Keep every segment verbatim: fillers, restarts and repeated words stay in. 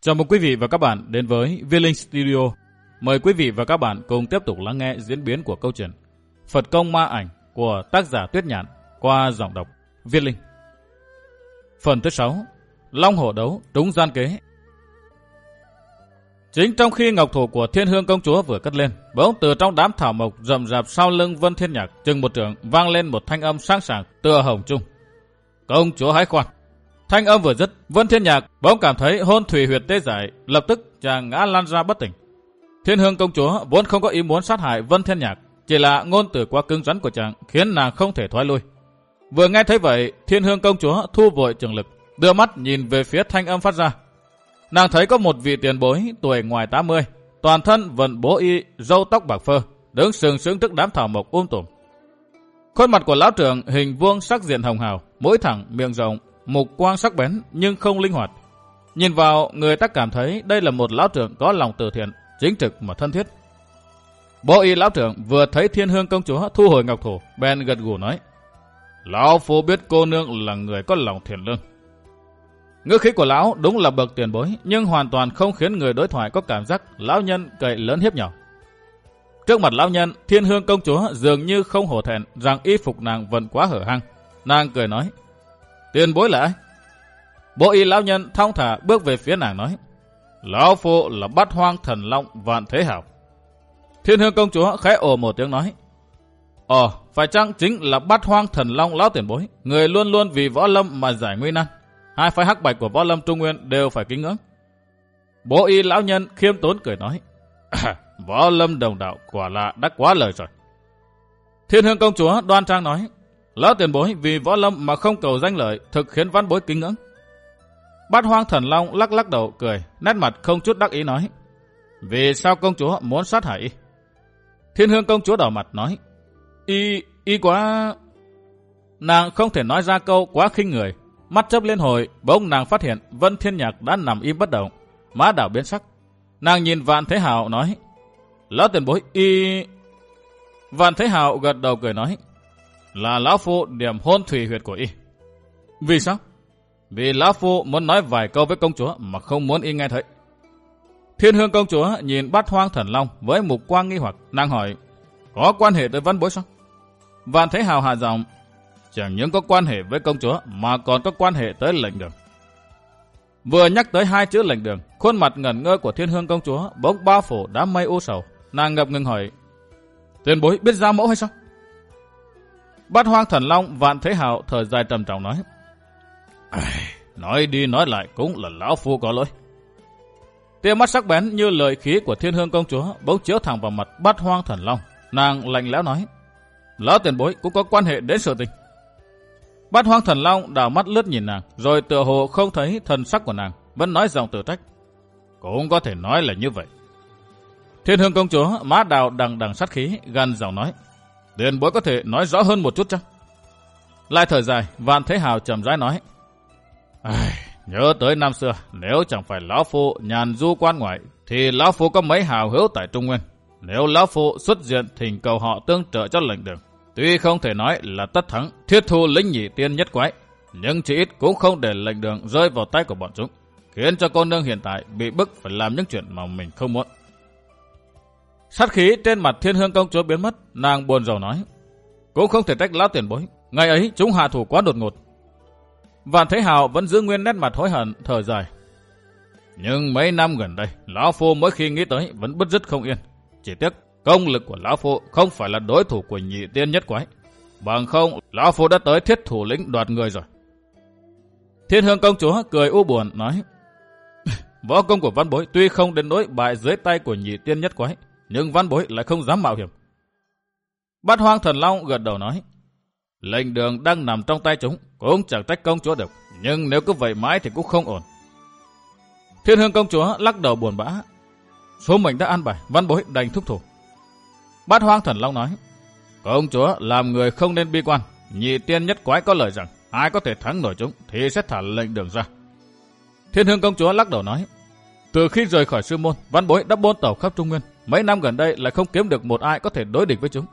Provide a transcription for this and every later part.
Chào mừng quý vị và các bạn đến với Viết Linh Studio. Mời quý vị và các bạn cùng tiếp tục lắng nghe diễn biến của câu chuyện Phật Công Ma Ảnh của tác giả Tuyết Nhạn qua giọng đọc Viết Linh. Phần thứ sáu, Long Hổ Đấu trúng gian kế. Chính trong khi ngọc thủ của Thiên Hương Công Chúa vừa cất lên, bỗng từ trong đám thảo mộc rậm rạp sau lưng Vân Thiên Nhạc chừng một trượng vang lên một thanh âm sáng sảng tựa hồng trung. Công chúa hãy khoan. Thanh âm vừa dứt, Vân Thiên Nhạc bỗng cảm thấy hôn thủy huyệt tê dại, lập tức chàng ngã lăn ra bất tỉnh. Thiên Hương Công Chúa vốn không có ý muốn sát hại Vân Thiên Nhạc, chỉ là ngôn từ quá cứng rắn của chàng khiến nàng không thể thoái lui. Vừa nghe thấy vậy, Thiên Hương Công Chúa thu vội trường lực, đưa mắt nhìn về phía thanh âm phát ra. Nàng thấy có một vị tiền bối tuổi ngoài tám mươi, toàn thân vận bố y, râu tóc bạc phơ, đứng sừng sững trước đám thảo mộc um tùm. Khuôn mặt của lão trưởng hình vuông, sắc diện hồng hào, mũi thẳng, miệng rộng, mục quang sắc bén nhưng không linh hoạt. Nhìn vào, người ta cảm thấy đây là một lão trưởng có lòng từ thiện, chính trực mà thân thiết. Bố y lão trưởng vừa thấy Thiên Hương Công Chúa thu hồi ngọc thủ, bèn gật gù nói: Lão phu biết cô nương là người có lòng thiện lương. Ngữ khí của lão đúng là bậc tiền bối, nhưng hoàn toàn không khiến người đối thoại có cảm giác lão nhân cậy lớn hiếp nhỏ. Trước mặt lão nhân, Thiên Hương Công Chúa dường như không hổ thẹn rằng y phục nàng vẫn quá hở hang. Nàng cười nói: Tiền bối là ai? Bố y lão nhân thong thả bước về phía nàng nói: Lão phu là Bát Hoang Thần Long Vạn Thế Hảo. Thiên Hương Công Chúa khẽ ồ một tiếng nói: Ồ, phải chăng chính là Bát Hoang Thần Long lão tiền bối, người luôn luôn vì võ lâm mà giải nguy nan? Hai phái hắc bạch của võ lâm Trung Nguyên đều phải kính ngưỡng. Bố y lão nhân khiêm tốn cười nói: Võ lâm đồng đạo quả là đã quá lời rồi. Thiên Hương Công Chúa đoan trang nói: Lão tiền bối vì võ lâm mà không cầu danh lợi, thực khiến văn bối kính ngưỡng. Bát Hoang Thần Long lắc lắc đầu cười, nét mặt không chút đắc ý nói: Vì sao công chúa muốn sát hại y? Thiên Hương Công Chúa đỏ mặt nói: Y, y quá... Nàng không thể nói ra câu quá khinh người. Mắt chớp lên hồi, bỗng nàng phát hiện Vân Thiên Nhạc đã nằm im bất động, má đảo biến sắc. Nàng nhìn Vạn Thế Hào nói: Lão tiền bối y... Vạn Thế Hào gật đầu cười nói: Là lão phu điểm hôn thủy huyệt của y. Vì sao? Vì lão phu muốn nói vài câu với công chúa mà không muốn y nghe thấy. Thiên Hương Công Chúa nhìn Bát Hoang Thần Long với mục quang nghi hoặc, nàng hỏi: Có quan hệ tới văn bối sao? Vạn Thế Hào hạ giọng: Chẳng những có quan hệ với công chúa mà còn có quan hệ tới lệnh đường. Vừa nhắc tới hai chữ lệnh đường, khuôn mặt ngẩn ngơ của Thiên Hương Công Chúa bỗng bao phủ đám mây u sầu. Nàng ngập ngừng hỏi: Tiền bối biết ra mẫu hay sao? Bát Hoang Thần Long Vạn Thế Hào thở dài trầm trọng nói: Nói đi nói lại cũng là lão phu có lỗi. Tia mắt sắc bén như lời khí của Thiên Hương Công Chúa bỗng chiếu thẳng vào mặt Bát Hoang Thần Long. Nàng lạnh lẽo nói: Lão tiền bối cũng có quan hệ đến sự tình. Bát Hoang Thần Long đảo mắt lướt nhìn nàng, rồi tựa hồ không thấy thần sắc của nàng, vẫn nói giọng tự trách: Cũng có thể nói là như vậy. Thiên Hương Công Chúa má đào đằng đằng sát khí, gằn giọng nói: Tiền bối có thể nói rõ hơn một chút chăng? Lại thở dài, Vạn Thế Hào trầm rãi nói: Nhớ tới năm xưa, nếu chẳng phải lão phu nhàn du quan ngoại, thì lão phu có mấy hào hữu tại Trung Nguyên. Nếu lão phu xuất diện thỉnh cầu họ tương trợ cho lệnh đường, tuy không thể nói là tất thắng, thiết thu lĩnh nhị tiên nhất quái, nhưng chỉ ít cũng không để lệnh đường rơi vào tay của bọn chúng, khiến cho cô nương hiện tại bị bức phải làm những chuyện mà mình không muốn. Sát khí trên mặt Thiên Hương Công Chúa biến mất, nàng buồn rầu nói: Cũng không thể trách lão tiền bối, ngày ấy chúng hạ thủ quá đột ngột. Vạn Thế Hào vẫn giữ nguyên nét mặt hối hận, thở dài: Nhưng mấy năm gần đây, lão phu mỗi khi nghĩ tới vẫn bứt rứt không yên. Chỉ tiếc công lực của lão phu không phải là đối thủ của nhị tiên nhất quái, bằng không lão phu đã tới thiết thủ lĩnh đoạt người rồi. Thiên Hương Công Chúa cười u buồn nói: Võ công của văn bối tuy không đến nỗi bại dưới tay của nhị tiên nhất quái, nhưng văn bối lại không dám mạo hiểm. Bát Hoang Thần Long gật đầu nói: Lệnh đường đang nằm trong tay chúng, cũng chẳng trách công chúa được, nhưng nếu cứ vậy mãi thì cũng không ổn. Thiên Hương Công Chúa lắc đầu buồn bã: Số mệnh đã an bài, văn bối đành thúc thủ. Bát Hoang Thần Long nói: Công chúa làm người không nên bi quan, nhị tiên nhất quái có lời rằng ai có thể thắng nổi chúng thì sẽ thả lệnh đường ra. Thiên Hương Công Chúa lắc đầu nói: Từ khi rời khỏi sư môn, văn bối đã buôn tẩu khắp Trung Nguyên, mấy năm gần đây lại không kiếm được một ai có thể đối địch với chúng.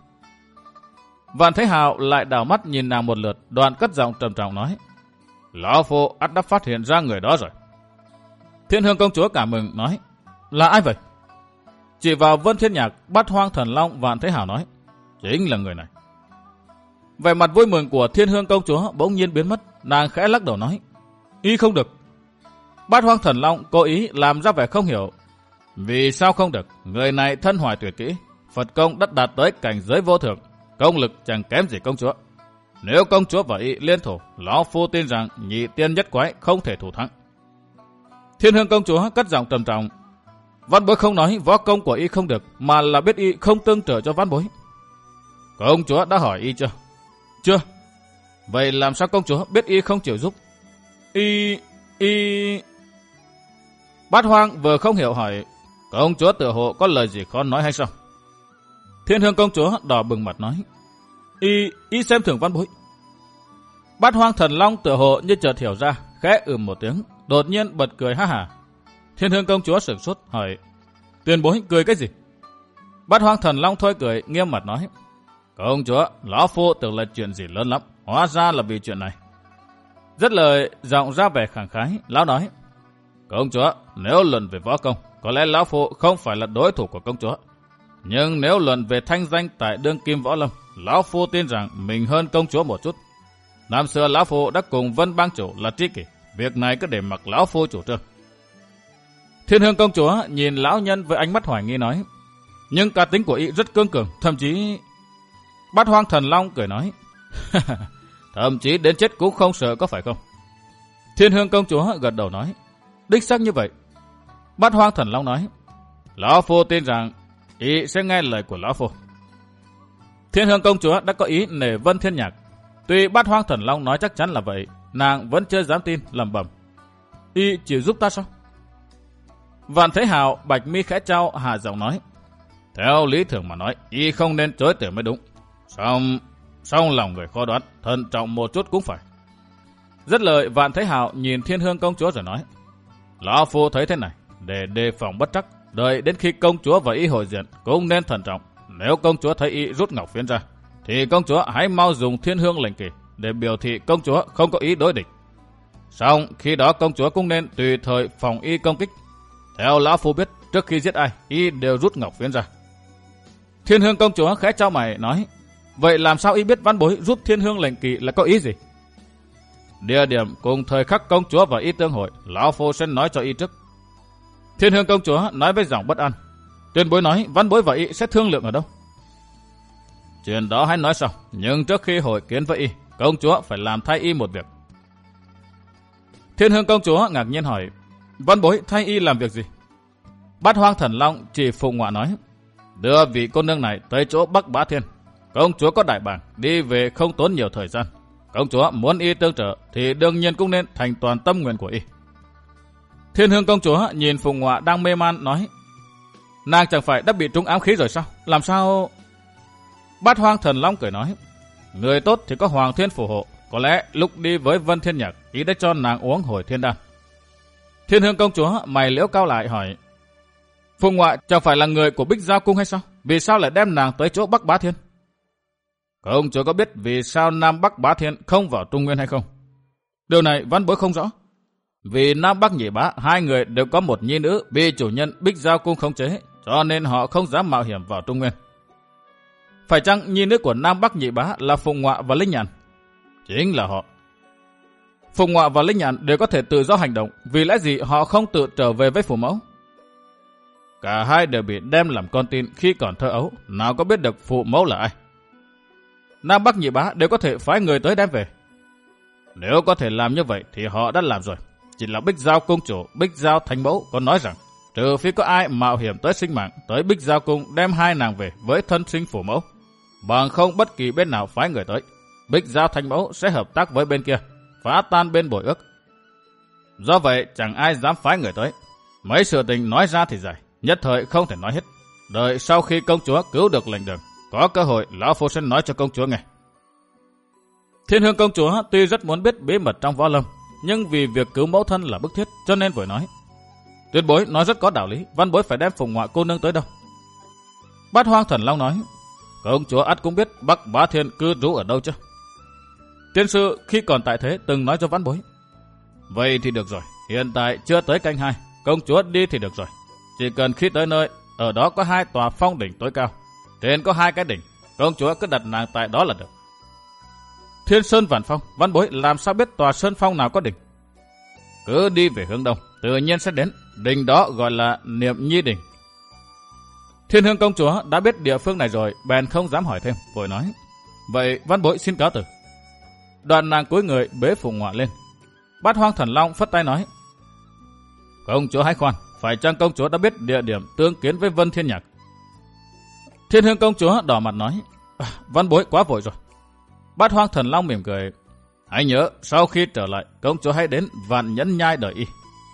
Vạn Thế Hào lại đảo mắt nhìn nàng một lượt, đoạn cất giọng trầm trọng nói: Lão phu ắt đã phát hiện ra người đó rồi. Thiên Hương công chúa cảm mừng nói, là ai vậy? Chỉ vào Vân Thiên Nhạc, Bát Hoang Thần Long Vạn Thế Hào nói, chính là người này. Vẻ mặt vui mừng của Thiên Hương công chúa bỗng nhiên biến mất, nàng khẽ lắc đầu nói, y không được. Bát Hoang Thần Long cố ý làm ra vẻ không hiểu. Vì sao không được? Người này thân hoài tuyệt kỹ, Phật công đã đạt tới cảnh giới vô thượng, công lực chẳng kém gì công chúa. Nếu công chúa và y liên thủ, lão phu tin rằng nhị tiên nhất quái không thể thủ thắng. Thiên Hương công chúa cất giọng trầm trọng, văn bối không nói võ công của y không được, mà là biết y không tương trợ cho văn bối. Công chúa đã hỏi y chưa? Chưa. Vậy làm sao công chúa biết y không chịu giúp? Y... y... Bát Hoang vừa không hiểu hỏi, công chúa tựa hồ có lời gì khó nói hay sao? Thiên Hương công chúa đỏ bừng mặt nói, y... y xem thường văn bối. Bát Hoang Thần Long tựa hồ như chợt hiểu ra, khẽ ừm một tiếng, đột nhiên bật cười ha hả. Thiên Hương công chúa sửng sốt hỏi, tiền bối cười cái gì? Bát Hoang Thần Long thôi cười, nghiêm mặt nói, công chúa, lão phu tưởng là chuyện gì lớn lắm, hóa ra là vì chuyện này. Rất lời giọng ra vẻ khẳng khái, lão nói, công chúa, nếu luận về võ công, có lẽ lão phu không phải là đối thủ của công chúa. Nhưng nếu luận về thanh danh tại đương kim võ lâm, lão phu tin rằng mình hơn công chúa một chút. Năm xưa lão phu đã cùng Vân bang chủ là tri kỷ, việc này cứ để mặc lão phu chủ trương. Thiên Hương công chúa nhìn lão nhân với ánh mắt hoài nghi nói, nhưng cá tính của y rất cương cường, thậm chí... Bát Hoang Thần Long cười nói, thậm chí đến chết cũng không sợ có phải không? Thiên Hương công chúa gật đầu nói, đích xác như vậy. Bát Hoang Thần Long nói, lão phu tin rằng y sẽ nghe lời của lão phu. Thiên Hương công chúa đã có ý nể Vân Thiên Nhạc. Tuy Bát Hoang Thần Long nói chắc chắn là vậy, nàng vẫn chưa dám tin, lẩm bẩm, y chịu giúp ta sao? Vạn Thế Hào bạch mi khẽ trao, hạ giọng nói, theo lý thường mà nói, y không nên chối từ mới đúng. Xong, xong lòng người khó đoán, thận trọng một chút cũng phải. Rất lời, Vạn Thế Hào nhìn Thiên Hương công chúa rồi nói, lão phu thấy thế này, để đề phòng bất trắc, đợi đến khi công chúa và y hội diện cũng nên thận trọng. Nếu công chúa thấy y rút ngọc phiến ra, thì công chúa hãy mau dùng Thiên Hương lệnh kỳ để biểu thị công chúa không có ý đối địch. Xong khi đó công chúa cũng nên tùy thời phòng y công kích. Theo lão phu biết, trước khi giết ai, y đều rút ngọc phiến ra. Thiên Hương công chúa khẽ trao mày nói, vậy làm sao y biết văn bối rút Thiên Hương lệnh kỳ là có ý gì? Địa điểm cùng thời khắc công chúa và y tương hội, lão phu sẽ nói cho y trước. Thiên Hương công chúa nói với giọng bất an, tuyên bối nói văn bối và y sẽ thương lượng ở đâu? Chuyện đó hãy nói sau, nhưng trước khi hội kiến với y, công chúa phải làm thay y một việc. Thiên Hương công chúa ngạc nhiên hỏi, văn bối thay y làm việc gì? Bát Hoang Thần Long chỉ Phụng Ngọa nói, đưa vị cô nương này tới chỗ Bắc Bá Thiên. Công chúa có đại bàng, đi về không tốn nhiều thời gian. Công chúa muốn y tương trợ thì đương nhiên cũng nên thành toàn tâm nguyện của y. Thiên Hương công chúa nhìn Phụng Ngọa đang mê man nói, nàng chẳng phải đã bị trúng ám khí rồi sao? Làm sao? Bát Hoang Thần Long cười nói, người tốt thì có Hoàng Thiên phù hộ, có lẽ lúc đi với Vân Thiên Nhạc, ý đã cho nàng uống hồi thiên đan. Thiên Hương công chúa mày liễu cao lại hỏi, Phụng Ngọa chẳng phải là người của Bích Giao cung hay sao? Vì sao lại đem nàng tới chỗ Bắc Bá Thiên? Công chúa có biết vì sao Nam Bắc Bá Thiên không vào Trung Nguyên hay không? Điều này văn bối không rõ. Vì Nam Bắc Nhị Bá hai người đều có một nhi nữ bị chủ nhân Bích Giao cung khống chế, cho nên họ không dám mạo hiểm vào Trung Nguyên. Phải chăng nhi nữ của Nam Bắc Nhị Bá là Phụng Ngọa và Linh Nhàn? Chính là họ. Phụng Ngọa và Linh Nhàn đều có thể tự do hành động, vì lẽ gì họ không tự trở về với phụ mẫu? Cả hai đều bị đem làm con tin khi còn thơ ấu, nào có biết được phụ mẫu là ai? Nam Bắc Nhị Bá đều có thể phái người tới đem về. Nếu có thể làm như vậy thì họ đã làm rồi. Chỉ là Bích Giao cung chủ, Bích Giao thánh mẫu có nói rằng, trừ phi có ai mạo hiểm tới sinh mạng tới Bích Giao cung đem hai nàng về với thân sinh phụ mẫu, bằng không bất kỳ bên nào phái người tới, Bích Giao thánh mẫu sẽ hợp tác với bên kia, phá tan bên bội ước. Do vậy chẳng ai dám phái người tới. Mấy sự tình nói ra thì dài, nhất thời không thể nói hết. Đợi sau khi công chúa cứu được lệnh đường, có cơ hội lão phu sẽ nói cho công chúa nghe. Thiên Hương công chúa tuy rất muốn biết bí mật trong võ lâm, nhưng vì việc cứu mẫu thân là bức thiết, cho nên vội nói, tuyệt bối nói rất có đạo lý, văn bối phải đem Phụng Ngọa cô nương tới đâu? Bát Hoang Thần Long nói, công chúa ắt cũng biết Bắc Bá Thiên cư trú ở đâu chứ? Tiên sư khi còn tại thế từng nói cho văn bối. Vậy thì được rồi, hiện tại chưa tới canh hai, công chúa đi thì được rồi. Chỉ cần khi tới nơi, ở đó có hai tòa phong đỉnh tối cao. Trên có hai cái đỉnh, công chúa cứ đặt nàng tại đó là được. Thiên Sơn Vạn Phong, Văn Bối làm sao biết tòa sơn phong nào có đỉnh? Cứ đi về hướng đông, tự nhiên sẽ đến. Đỉnh đó gọi là Niệm Nhi Đỉnh. Thiên Hương công chúa đã biết địa phương này rồi, bèn không dám hỏi thêm, vội nói: Vậy Văn Bối xin cáo từ. Đoạn nàng cúi người bế Phùng Ngọa lên. Bát Hoang Thần Long phất tay nói: Công chúa hãy khoan, phải chăng công chúa đã biết địa điểm tương kiến với Vân Thiên Nhạc? Thiên Hương công chúa đỏ mặt nói: à, Văn Bối quá vội rồi. Bát Hoang Thần Long mỉm cười: Hãy nhớ, sau khi trở lại, công chúa hãy đến Vạn Nhẫn Nhai đợi y.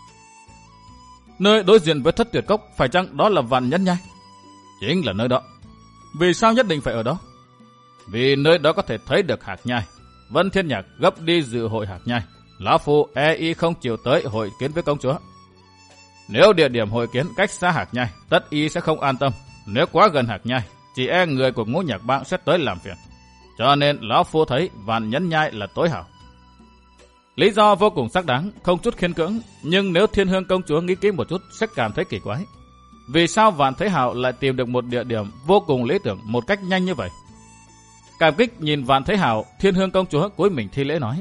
Nơi đối diện với Thất Tuyệt Cốc, phải chăng đó là Vạn Nhẫn Nhai? Chính là nơi đó. Vì sao nhất định phải ở đó? Vì nơi đó có thể thấy được Hạc Nhai. Vân Thiên Nhạc gấp đi dự hội Hạc Nhai. Lão Phu e y không chịu tới hội kiến với công chúa. Nếu địa điểm hội kiến cách xa Hạc Nhai, tất y sẽ không an tâm. Nếu quá gần Hạc Nhai, chỉ e người của Ngũ Nhạc Bang sẽ tới làm phiền. Cho nên Lão Phu thấy Vạn Nhẫn Nhai là tối hảo. Lý do vô cùng xác đáng, không chút khiên cưỡng, nhưng nếu Thiên Hương công chúa nghĩ kỹ một chút sẽ cảm thấy kỳ quái. Vì sao Vạn Thế Hào lại tìm được một địa điểm vô cùng lý tưởng một cách nhanh như vậy? Cảm kích nhìn Vạn Thế Hào, Thiên Hương công chúa cúi mình thi lễ nói: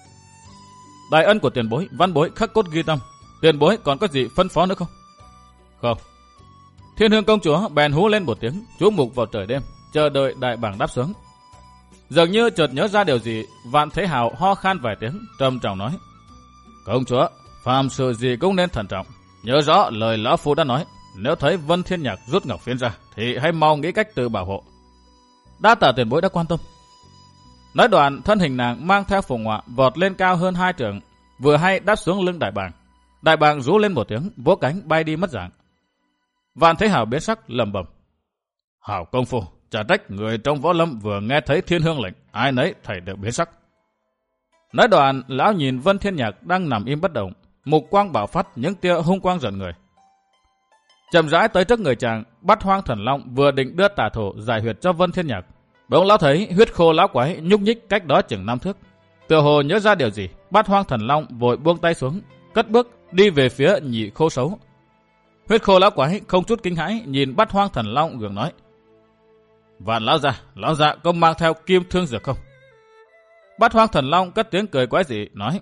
Đại ân của tiền bối, Văn Bối khắc cốt ghi tâm. Tiền bối còn có gì phân phó nữa không? Không. Thiên Hương công chúa bèn hú lên một tiếng, chú mục vào trời đêm, chờ đợi đại bàng đáp xuống. Dường như chợt nhớ ra điều gì, Vạn Thế Hào ho khan vài tiếng, trầm trọng nói: Công chúa, phàm sự gì cũng nên thận trọng. Nhớ rõ lời Lão Phu đã nói, nếu thấy Vân Thiên Nhạc rút ngọc phiến ra, thì hãy mau nghĩ cách tự bảo hộ. Đa tạ tiền bối đã quan tâm. Nói đoạn, thân hình nàng mang theo Phùng Ngọa vọt lên cao hơn hai trượng, vừa hay đáp xuống lưng đại bàng. Đại bàng rú lên một tiếng, vỗ cánh bay đi mất dạng. Vạn Thế Hào biến sắc lẩm bẩm: Hảo công phu, chả trách người trong võ lâm vừa nghe thấy Thiên Hương lệnh, ai nấy thảy đều biến sắc. Nói đoạn, lão nhìn Vân Thiên Nhạc đang nằm im bất động, mục quang bạo phát những tia hung quang giận người. Chậm rãi tới trước người chàng, Bát Hoang Thần Long vừa định đưa tà thổ giải huyệt cho Vân Thiên Nhạc, bỗng lão thấy huyết khô lão quái nhúc nhích cách đó chừng năm thước. Tựa hồ nhớ ra điều gì, Bát Hoang Thần Long vội buông tay xuống, cất bước đi về phía Nhị Khô Sấu. Huyết khô lão quái không chút kinh hãi nhìn Bát Hoang Thần Long gượng nói: Vạn lão gia, lão gia có mang theo kim thương dược không? Bát Hoang Thần Long cất tiếng cười quái dị nói: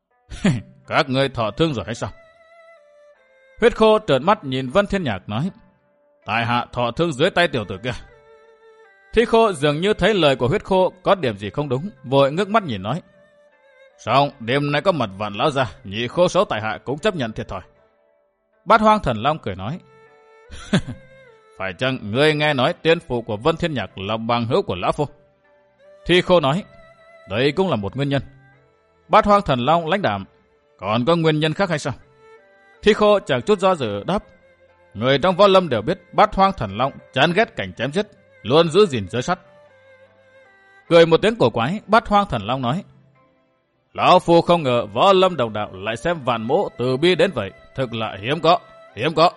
Các ngươi thọ thương rồi hay sao? Huyết khô trợn mắt nhìn Vân Thiên Nhạc nói: Tại hạ thọ thương dưới tay tiểu tử kia. Thi khô dường như thấy lời của huyết khô có điểm gì không đúng, vội ngước mắt nhìn nói: Xong, đêm nay có mặt Vạn lão gia, Nhị Khô Sấu tại hạ cũng chấp nhận thiệt thòi. Bát Hoang Thần Long cười nói: Phải chăng ngươi nghe nói tiên phụ của Vân Thiên Nhạc là bằng hữu của lão phu? Thi khô nói: Đây cũng là một nguyên nhân. Bát Hoang Thần Long lãnh đạm: Còn có nguyên nhân khác hay sao? Thi khô chẳng chút do dự đáp: Người trong võ lâm đều biết Bát Hoang Thần Long chán ghét cảnh chém giết, luôn giữ gìn giới sắt. Cười một tiếng cổ quái, Bát Hoang Thần Long nói: Lão phu không ngờ võ lâm đồng đạo lại xem Vạn Mỗ từ bi đến vậy, thực là hiếm có, hiếm có.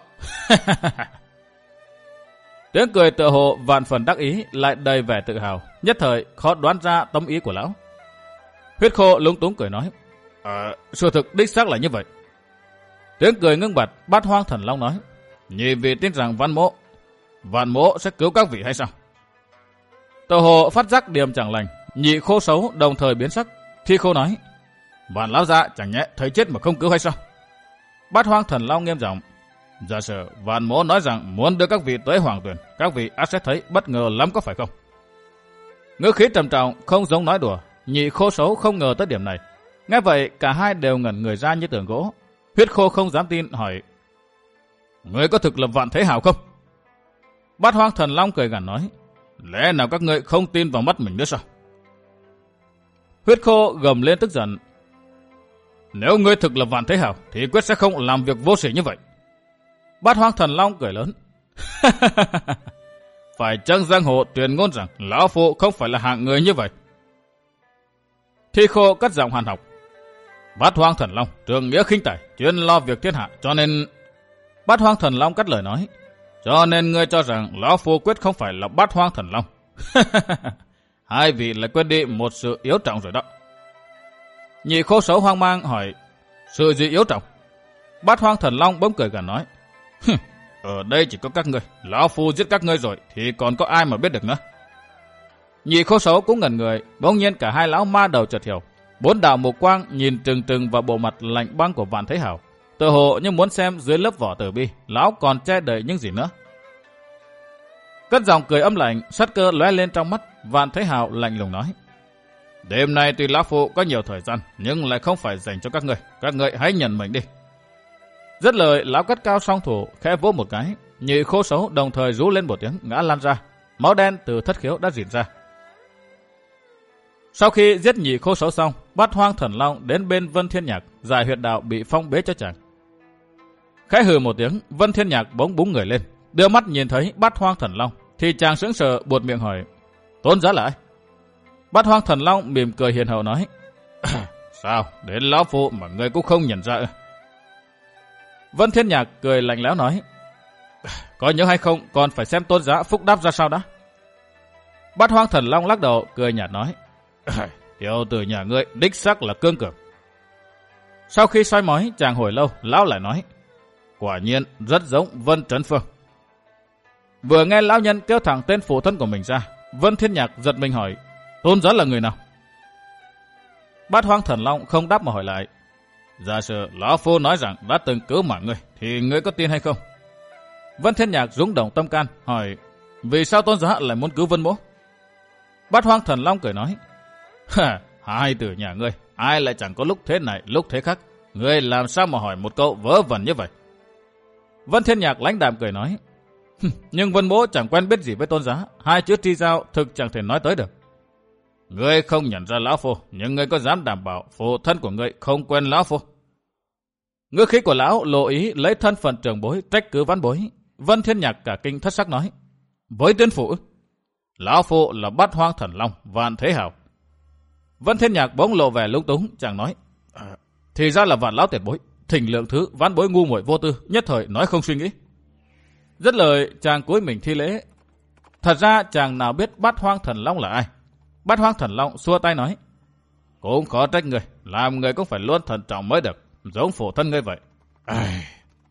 Tiếng cười tựa hồ vạn phần đắc ý lại đầy vẻ tự hào, nhất thời khó đoán ra tâm ý của lão. Huyết khô lúng túng cười nói: Ờ, sự thực đích xác là như vậy. Tiếng cười ngưng bặt, Bát Hoang Thần Long nói: Nhị vị tin rằng Văn Mỗ, Vạn Mỗ sẽ cứu các vị hay sao? Tựa hồ phát giác điểm chẳng lành, Nhị Khô Sấu đồng thời biến sắc. Thi khô nói: Vạn lão gia chẳng nhẽ thấy chết mà không cứu hay sao? Bát Hoang Thần Long nghiêm giọng: Giả sử Vạn Mỗ nói rằng muốn đưa các vị tới Hoàng Tuyền, các vị ắt sẽ thấy bất ngờ lắm có phải không? Ngữ khí trầm trọng không giống nói đùa. Nhị Khô Sấu không ngờ tới điểm này. Nghe vậy cả hai đều ngẩn người ra như tượng gỗ. Huyết khô không dám tin hỏi: Ngươi có thực là Vạn Thế Hào không? Bát Hoang Thần Long cười gằn nói: Lẽ nào các ngươi không tin vào mắt mình nữa sao? Huyết khô gầm lên tức giận: Nếu ngươi thực là Vạn Thế Hào thì quyết sẽ không làm việc vô sỉ như vậy. Bát Hoang Thần Long cười lớn: Phải chăng giang hồ truyền ngôn rằng lão phu không phải là hạng người như vậy? Thi khô cất giọng hàn học: Bát Hoang Thần Long trường nghĩa khinh tài, chuyên lo việc thiên hạ, cho nên... Bát Hoang Thần Long cắt lời nói: Cho nên ngươi cho rằng lão phu quyết không phải là Bát Hoang Thần Long. Hai vị lại quên đi một sự yếu trọng rồi đó. Nhị Khô Sấu hoang mang hỏi: Sự gì yếu trọng? Bát Hoang Thần Long bỗng cười gằn nói, ở đây chỉ có các ngươi, lão phu giết các ngươi rồi thì còn có ai mà biết được nữa. Nhị Khô Sấu cũng ngẩn người, bỗng nhiên cả hai lão ma đầu chợt hiểu. Bốn đạo mục quang nhìn trừng trừng vào bộ mặt lạnh băng của Vạn Thế Hào, tựa hồ như muốn xem dưới lớp vỏ tử bi lão còn che đậy những gì nữa. Cất giọng cười âm lạnh, sát cơ lóe lên trong mắt. Vạn Thế Hào lạnh lùng nói, đêm nay tuy lão phu có nhiều thời gian nhưng lại không phải dành cho các ngươi, các ngươi hãy nhận mệnh đi. Dứt lời, lão cất cao song thủ, khẽ vỗ một cái, Nhị Khô Sấu đồng thời rú lên một tiếng ngã lăn ra, máu đen từ thất khiếu đã rỉn ra. Sau khi giết Nhị Khô Sấu xong, Bát Hoang Thần Long đến bên Vân Thiên Nhạc, giải huyệt đạo bị phong bế cho chàng. Khẽ hừ một tiếng, Vân Thiên Nhạc bỗng búng người lên, đưa mắt nhìn thấy Bát Hoang Thần Long, thì chàng sững sờ buột miệng hỏi, Tôn giá là ai? Bát Hoang Thần Long mỉm cười hiền hậu nói, sao, đến lão phu mà ngươi cũng không nhận ra ư? Vân Thiên Nhạc cười lạnh lẽo nói, có nhớ hay không còn phải xem tôn giá phúc đáp ra sao đã. Bát Hoang Thần Long lắc đầu cười nhạt nói, tiểu tử nhà ngươi đích xác là cương cường. Sau khi soi mói chàng hồi lâu, lão lại nói, quả nhiên rất giống Vân Trấn Phương. Vừa nghe lão nhân kêu thẳng tên phụ thân của mình ra, Vân Thiên Nhạc giật mình hỏi, tôn giá là người nào? Bát Hoang Thần Long không đáp mà hỏi lại, giả sử lão phu nói rằng đã từng cứu mạng ngươi thì ngươi có tin hay không? Vân Thiên Nhạc rung động tâm can hỏi, vì sao tôn giá lại muốn cứu Vân Mỗ? Bát Hoang Thần Long cười nói, ha, hai tử nhà ngươi, ai lại chẳng có lúc thế này lúc thế khác, ngươi làm sao mà hỏi một câu vớ vẩn như vậy? Vân Thiên Nhạc lãnh đạm cười nói, nhưng Vân Mỗ chẳng quen biết gì với tôn giá, hai chữ tri giao thực chẳng thể nói tới được. Ngươi không nhận ra lão phu, nhưng ngươi có dám đảm bảo phụ thân của ngươi không quen lão phu? Ngữ khí của lão lộ ý lấy thân phận trưởng bối trách cứ vãn bối. Vân Thiên Nhạc cả kinh thất sắc nói, với tiên phụ, lão phu là Bát Hoang Thần Long Vạn Thế Hào. Vân Thiên Nhạc bỗng lộ vẻ lúng túng, chàng nói, à, thì ra là Vạn lão tiền bối, thỉnh lượng thứ, vãn bối ngu muội vô tư, nhất thời nói không suy nghĩ. Dứt lời, chàng cúi mình thi lễ. Thật ra chàng nào biết Bát Hoang Thần Long là ai. Bát Hoang Thần Long xua tay nói, cũng khó trách người, làm người cũng phải luôn thận trọng mới được, giống phụ thân ngươi vậy. Ai...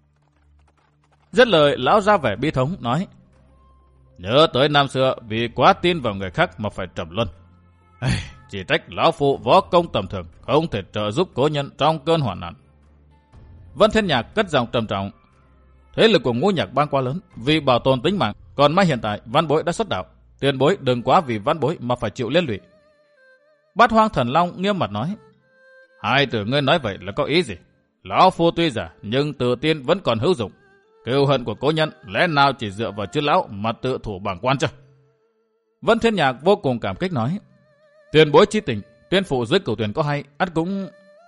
Dứt lời, lão ra vẻ bi thống nói, nhớ tới năm xưa vì quá tin vào người khác mà phải trầm luân. Ai... Chỉ trách lão phụ võ công tầm thường, không thể trợ giúp cố nhân trong cơn hoạn nạn. Vân Thiên Nhạc cất giọng trầm trọng, thế lực của Ngũ Nhạc Bang quá lớn, vì bảo tồn tính mạng, còn mai hiện tại văn bối đã xuất đạo, tiền bối đừng quá vì văn bối mà phải chịu liên lụy. Bát Hoang Thần Long nghiêm mặt nói, hai tử ngươi nói vậy là có ý gì? Lão phu tuy giả nhưng tự tin vẫn còn hữu dụng. Cừu hận của cố nhân lẽ nào chỉ dựa vào chữ lão mà tự thủ bảng quan chứ? Vân Thiên Nhạc vô cùng cảm kích nói, tiền bối chi tình, tiên phụ dưới cửu tuyển có hay, ắt cũng...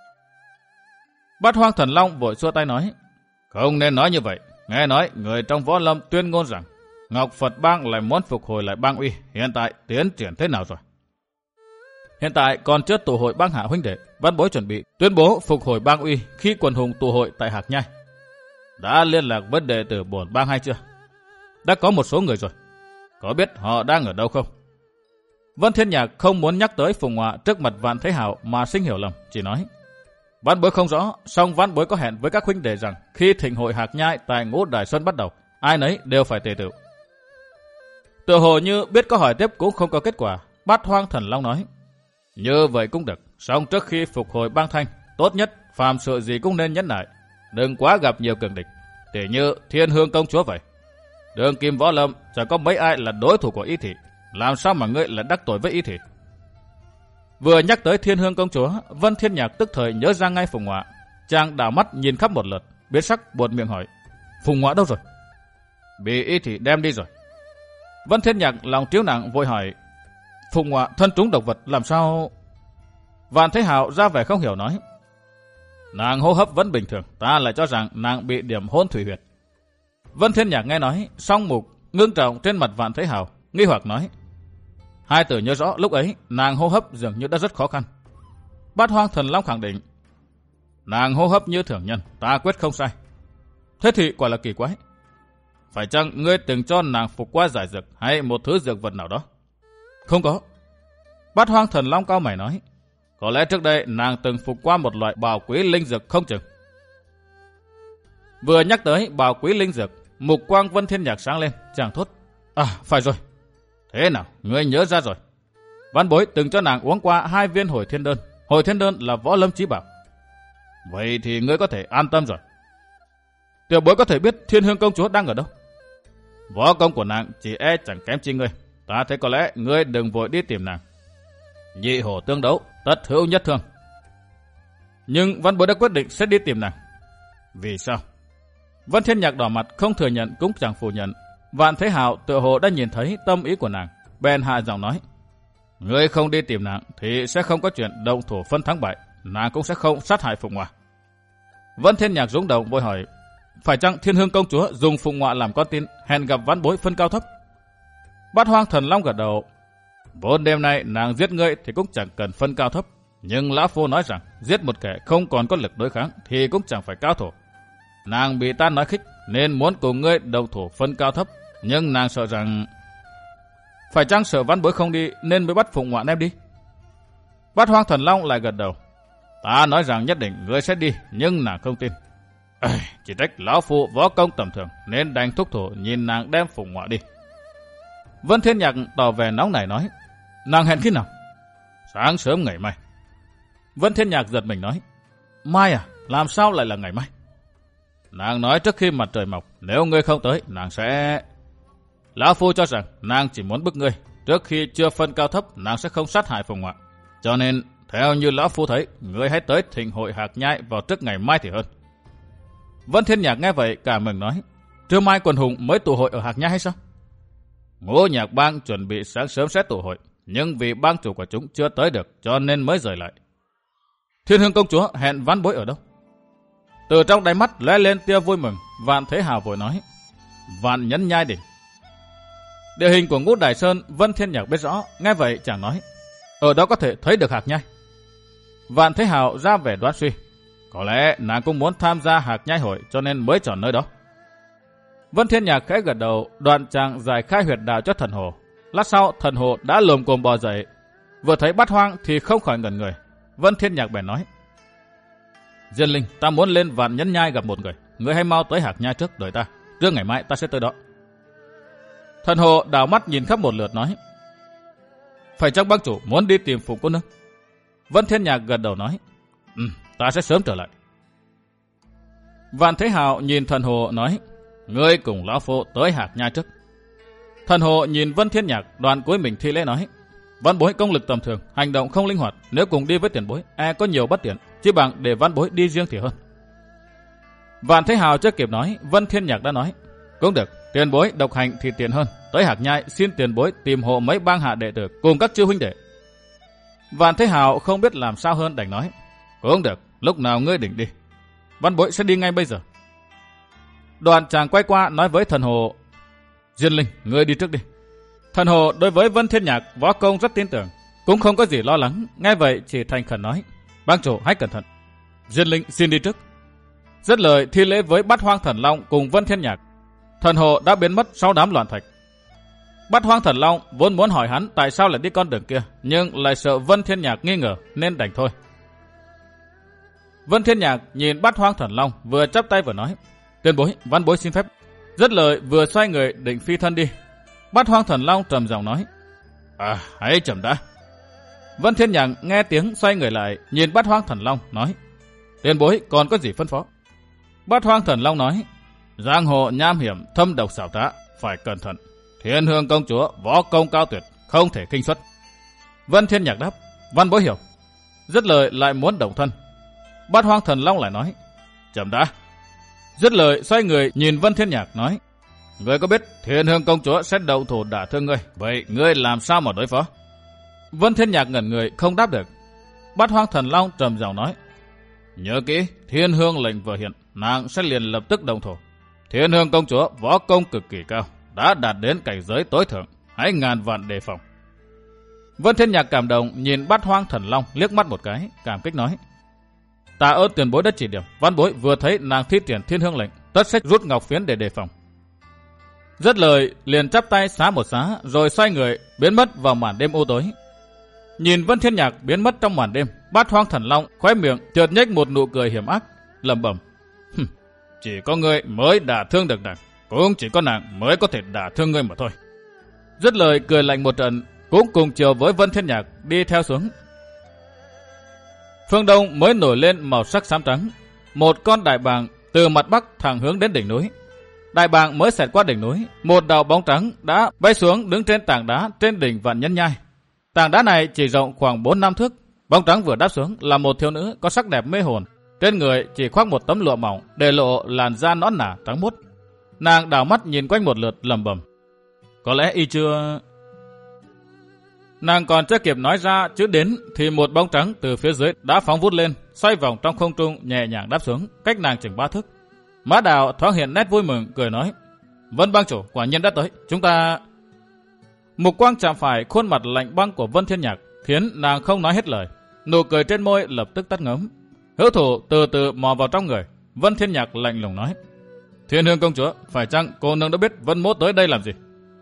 Bát Hoang Thần Long vội xua tay nói, không nên nói như vậy. Nghe nói người trong võ lâm tuyên ngôn rằng Ngọc Phật Bang lại muốn phục hồi lại bang uy, hiện tại tiến triển thế nào rồi? Hiện tại còn chưa tụ hội bang hạ huynh đệ, văn bối chuẩn bị tuyên bố phục hồi bang uy khi quần hùng tụ hội tại Hạc Nhai. Đã liên lạc với đệ tử bổn bang hay chưa? Đã có một số người rồi. Có biết họ đang ở đâu không? Vân Thiên Nhạc không muốn nhắc tới Phùng Họa trước mặt Vạn Thế Hào mà sinh hiểu lầm, chỉ nói, văn bối không rõ, song văn bối có hẹn với các huynh đệ rằng khi thịnh hội Hạc Nhai tại Ngũ Đài Xuân bắt đầu, ai nấy đều phải tề tựu. Tựa hồ như biết có hỏi tiếp cũng không có kết quả, Bát Hoang Thần Long nói, như vậy cũng được, song trước khi phục hồi bang thanh, tốt nhất phàm sự gì cũng nên nhẫn nại, đừng quá gặp nhiều cường địch, tỉ như Thiên Hương công chúa vậy. Đường kim võ lâm chẳng có mấy ai là đối thủ của Y Thị, làm sao mà ngươi lại đắc tội với Y Thị? Vừa nhắc tới Thiên Hương công chúa, Vân Thiên Nhạc tức thời nhớ ra ngay Phùng Họa. Chàng đảo mắt nhìn khắp một lượt, biến sắc buột miệng hỏi, Phùng Họa đâu rồi? Bị Y Thị đem đi rồi. Vân Thiên Nhạc lòng triếu nặng vội hỏi, Phùng Họa thân trúng độc vật làm sao? Vạn Thế Hào ra vẻ không hiểu nói, nàng hô hấp vẫn bình thường, ta lại cho rằng nàng bị điểm hôn thủy huyệt. Vân Thiên Nhạc nghe nói, song mục ngưng trọng trên mặt Vạn Thế Hào, nghi hoặc nói, hai tử nhớ rõ lúc ấy nàng hô hấp dường như đã rất khó khăn. Bát Hoang Thần Long khẳng định, nàng hô hấp như thường nhân, ta quyết không sai. Thế thì quả là kỳ quái. Phải chăng ngươi từng cho nàng phục qua giải dược hay một thứ dược vật nào đó? Không có. Bát Hoang Thần Long cao mày nói, có lẽ trước đây nàng từng phục qua một loại bảo quý linh dược không chừng. Vừa nhắc tới Bảo Quý linh dược, mục quang Vân Thiên Nhạc sáng lên, chàng thốt: À, phải rồi. Thế nào, ngươi nhớ ra rồi. Văn bối từng cho nàng uống qua hai viên hồi thiên đơn. Hồi thiên đơn là võ lâm chí bảo. Vậy thì ngươi có thể an tâm rồi. Tiểu bối có thể biết Thiên Hương công chúa đang ở đâu? Võ công của nàng chỉ e chẳng kém chi ngươi. Ta thấy có lẽ ngươi đừng vội đi tìm nàng. Nhị hổ tương đấu, tất hữu nhất thương. Nhưng văn bối đã quyết định sẽ đi tìm nàng. Vì sao? Vân Thiên Nhạc đỏ mặt, không thừa nhận cũng chẳng phủ nhận. Vạn Thế Hào tựa hồ đã nhìn thấy tâm ý của nàng, bèn hạ giọng nói: Ngươi không đi tìm nàng thì sẽ không có chuyện động thủ phân thắng bại, nàng cũng sẽ không sát hại Phụng Ngọa. Vân Thiên Nhạc rúng động vội hỏi: Phải chăng Thiên Hương công chúa dùng Phụng Ngọa làm con tin, hẹn gặp vãn bối phân cao thấp? Bát Hoang Thần Long gật đầu: Vốn đêm nay nàng giết ngươi thì cũng chẳng cần phân cao thấp, nhưng lão phu nói rằng giết một kẻ không còn có lực đối kháng thì cũng chẳng phải cao thủ. Nàng bị ta nói khích nên muốn cùng ngươi đầu thủ phân cao thấp, nhưng nàng sợ rằng... Phải chăng sợ vãn bối không đi nên mới bắt Phụng Ngọa đem đi? Bát Hoang Thần Long lại gật đầu: Ta nói rằng nhất định ngươi sẽ đi, nhưng nàng không tin. À, chỉ trách lão phu võ công tầm thường nên đành thúc thủ nhìn nàng đem Phụng Ngọa đi. Vân Thiên Nhạc tỏ vẻ nóng nảy nói: Nàng hẹn khi nào? Sáng sớm ngày mai. Vân Thiên Nhạc giật mình nói: Mai à? Làm sao lại là ngày mai? Nàng nói trước khi mặt trời mọc, nếu ngươi không tới, nàng sẽ... Lão phu cho rằng nàng chỉ muốn bức ngươi, trước khi chưa phân cao thấp, nàng sẽ không sát hại Phụng Ngọa. Cho nên, theo như lão phu thấy, ngươi hãy tới thịnh hội Hạc Nhai vào trước ngày mai thì hơn. Vân Thiên Nhạc nghe vậy cảm mừng nói: Trưa mai quần hùng mới tụ hội ở Hạc Nhai hay sao? Ngũ Nhạc Bang chuẩn bị sáng sớm sẽ tụ hội, nhưng vì bang chủ của chúng chưa tới được, cho nên mới rời lại. Thiên Hương công chúa hẹn vãn bối ở đâu? Từ trong đáy mắt lóe lên tia vui mừng, Vạn Thế Hào vội nói: Vạn Nhẫn Nhai đỉnh. Địa hình của Ngũ Đài Sơn Vân Thiên Nhạc biết rõ, nghe vậy chàng nói: Ở đó có thể thấy được Hạc Nhai. Vạn Thế Hào ra vẻ đoán suy: Có lẽ nàng cũng muốn tham gia Hạc Nhai hội cho nên mới chọn nơi đó. Vân Thiên Nhạc khẽ gật đầu, đoạn chàng giải khai huyệt đạo cho thần hồ. Lát sau thần hồ đã lồm cồm bò dậy, vừa thấy Bát Hoang thì không khỏi ngẩn người. Vân Thiên Nhạc bèn nói: Diên Linh, ta muốn lên Vạn Nhẫn Nhai gặp một người, ngươi hãy mau tới Hạc Nhai trước đợi ta, trưa ngày mai ta sẽ tới đó. Thần hồ đảo mắt nhìn khắp một lượt nói: Phải chăng bang chủ muốn đi tìm Phụng cô nương? Vân Thiên Nhạc gật đầu nói: Ừ, ta sẽ sớm trở lại. Vạn Thế Hào nhìn thần hồ nói: Ngươi cùng lão phu tới Hạc Nhai trước. Thần hồ nhìn Vân Thiên Nhạc, đoạn cuối mình thi lễ nói: Vãn bối công lực tầm thường, hành động không linh hoạt, nếu cùng đi với tiền bối, e có nhiều bất tiện, chỉ bằng để vãn bối đi riêng thì hơn. Vạn Thế Hào chưa kịp nói, Vân Thiên Nhạc đã nói: Cũng được, tiền bối độc hành thì tiện hơn, tới Hạc Nhai xin tiền bối tìm hộ mấy bang hạ đệ tử cùng các chư huynh đệ. Vạn Thế Hào không biết làm sao hơn đành nói: Cũng được, lúc nào ngươi định đi? Vãn bối sẽ đi ngay bây giờ. Đoàn chàng quay qua nói với thần hồ: Diên Linh, ngươi đi trước đi. Thần hồ đối với Vân Thiên Nhạc võ công rất tin tưởng, cũng không có gì lo lắng, nghe vậy chỉ thành khẩn nói: Bang chủ hãy cẩn thận. Diên Linh xin đi trước. Dứt lời thi lễ với Bát Hoang Thần Long cùng Vân Thiên Nhạc. Thần hồ đã biến mất sau đám loạn thạch. Bát Hoang Thần Long vốn muốn hỏi hắn tại sao lại đi con đường kia, nhưng lại sợ Vân Thiên Nhạc nghi ngờ nên đành thôi. Vân Thiên Nhạc nhìn Bát Hoang Thần Long, vừa chắp tay vừa nói: Tiền bối, vãn bối xin phép. Dứt lời vừa xoay người định phi thân đi. Bát Hoang Thần Long trầm giọng nói: À, hãy chậm đã. Vân Thiên Nhạc nghe tiếng xoay người lại, nhìn Bát Hoang Thần Long nói: Tiền bối còn có gì phân phó? Bát Hoang Thần Long nói: Giang hồ nham hiểm, thâm độc xảo trá, phải cẩn thận. Thiên Hương công chúa võ công cao tuyệt, không thể khinh suất. Vân Thiên Nhạc đáp: Văn bối hiểu. Dứt lời lại muốn động thân. Bát Hoang Thần Long lại nói: Chậm đã. Dứt lời xoay người nhìn Vân Thiên Nhạc nói: Ngươi có biết Thiên Hương công chúa sẽ động thủ đả thương ngươi, vậy ngươi làm sao mà đối phó? Vân Thiên Nhạc ngẩn người không đáp được. Bát Hoang Thần Long trầm giọng nói: Nhớ kỹ, Thiên Hương lệnh vừa hiện, nàng sẽ liền lập tức động thủ. Thiên Hương công chúa võ công cực kỳ cao, đã đạt đến cảnh giới tối thượng, hãy ngàn vạn đề phòng. Vân Thiên Nhạc cảm động nhìn Bát Hoang Thần Long liếc mắt một cái, cảm kích nói: Tạ ơn tiền bối đất chỉ điểm, văn bối vừa thấy nàng thi triển Thiên Hương lệnh, tất sẽ rút ngọc phiến để đề phòng. Dứt lời liền chắp tay xá một xá, rồi xoay người biến mất vào màn đêm u tối. Nhìn Vân Thiên Nhạc biến mất trong màn đêm, Bát Hoang Thần Long khóe miệng chợt nhếch một nụ cười hiểm ác, lẩm bẩm: chỉ có ngươi mới đả thương được nàng, cũng chỉ có nàng mới có thể đả thương ngươi mà thôi. Dứt lời cười lạnh một trận, cũng cùng chiều với Vân Thiên Nhạc đi theo xuống. Phương đông mới nổi lên màu sắc xám trắng, một con đại bàng từ mặt bắc thẳng hướng đến đỉnh núi. Đại bàng mới xẹt qua đỉnh núi, một đạo bóng trắng đã bay xuống đứng trên tảng đá trên đỉnh Vạn Nhân Nhai. Tảng đá này chỉ rộng khoảng bốn năm thước. Bóng trắng vừa đáp xuống là một thiếu nữ có sắc đẹp mê hồn, trên người chỉ khoác một tấm lụa mỏng để lộ làn da nõn nà trắng muốt. Nàng đảo mắt nhìn quanh một lượt lẩm bẩm, có lẽ y chưa... Nàng còn chưa kịp nói ra chữ đến thì một bóng trắng từ phía dưới đã phóng vút lên, xoay vòng trong không trung nhẹ nhàng đáp xuống, cách nàng chừng ba thước. Mã Đào thoáng hiện nét vui mừng, cười nói, Vân bang chủ quả nhiên đã tới, chúng ta... Mục quang chạm phải khuôn mặt lạnh băng của Vân Thiên Nhạc, khiến nàng không nói hết lời. Nụ cười trên môi lập tức tắt ngấm. Hữu thủ từ từ mò vào trong người. Vân Thiên Nhạc lạnh lùng nói, Thiên Hương công chúa, phải chăng cô nương đã biết Vân mỗ tới đây làm gì?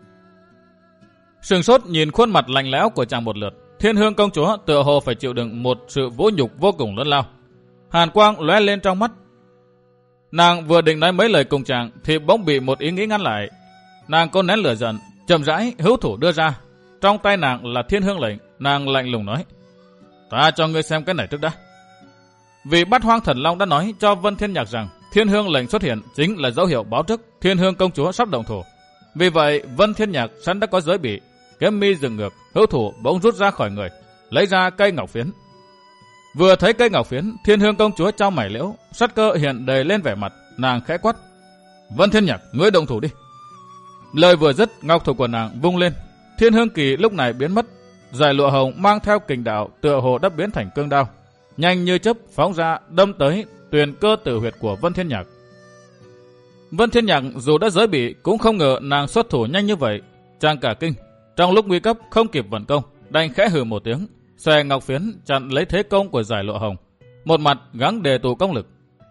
Sừng sốt nhìn khuôn mặt lạnh lẽo của chàng một lượt, Thiên Hương công chúa tựa hồ phải chịu đựng một sự vũ nhục vô cùng lớn lao. Hàn quang lóe lên trong mắt. Nàng vừa định nói mấy lời cùng chàng thì bỗng bị một ý nghĩ ngăn lại. Nàng cố nén lửa giận, chậm rãi hữu thủ đưa ra. Trong tay nàng là Thiên Hương lệnh. Nàng lạnh lùng nói, ta cho ngươi xem cái này trước đã. Vì Bát Hoang Thần Long đã nói cho Vân Thiên Nhạc rằng Thiên Hương lệnh xuất hiện chính là dấu hiệu báo trước Thiên Hương công chúa sắp động thủ. Vì vậy Vân Thiên Nhạc sẵn đã có giới bị, kiếm mi dừng ngược, hữu thủ bỗng rút ra khỏi người, lấy ra cây ngọc phiến. Vừa thấy cây ngọc phiến, Thiên Hương công chúa trao mày liễu, sát cơ hiện đầy lên vẻ mặt. Nàng khẽ quát, Vân Thiên Nhạc, ngươi động thủ đi. Lời vừa dứt, ngọc thủ của nàng vung lên. Thiên Hương kỳ lúc này biến mất. Giải lụa hồng mang theo kình đạo tựa hồ đã biến thành cương đao, nhanh như chớp phóng ra đâm tới tuyền cơ tử huyệt của Vân Thiên Nhạc. Vân Thiên Nhạc dù đã giới bị cũng không ngờ nàng xuất thủ nhanh như vậy. Chàng cả kinh, trong lúc nguy cấp không kịp vận công, đành khẽ hừ một tiếng, xòe ngọc phiến chặn lấy thế công của giải lụa hồng, một mặt gắng đề tụ công lực.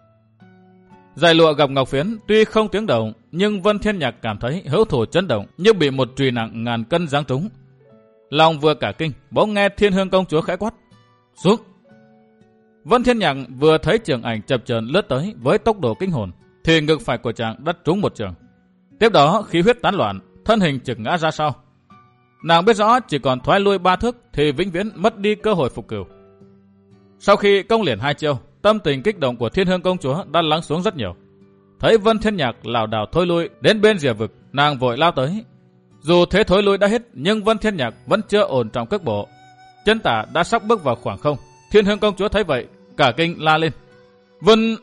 Giải lụa gặp ngọc phiến tuy không tiếng động, nhưng Vân Thiên Nhạc cảm thấy hữu thủ chấn động như bị một chùy nặng ngàn cân giáng trúng. Lòng vừa cả kinh, bỗng nghe Thiên Hương công chúa khẽ quát, xuống. Vân Thiên Nhạc vừa thấy trường ảnh chập chờn lướt tới với tốc độ kinh hồn, thì ngực phải của chàng đắt trúng một trường. Tiếp đó khí huyết tán loạn, thân hình trực ngã ra sau. Nàng biết rõ chỉ còn thoái lui ba thước thì vĩnh viễn mất đi cơ hội phục cửu. Sau khi công liền hai chiêu, tâm tình kích động của Thiên Hương công chúa đã lắng xuống rất nhiều. Thấy Vân Thiên Nhạc lảo đảo thối lui đến bên rìa vực, nàng vội lao tới. Dù thế thối lui đã hết, nhưng Vân Thiên Nhạc vẫn chưa ổn trọng cước bộ, chân tả đã sắp bước vào khoảng không. Thiên Hương công chúa thấy vậy, cả kinh la lên, Vân...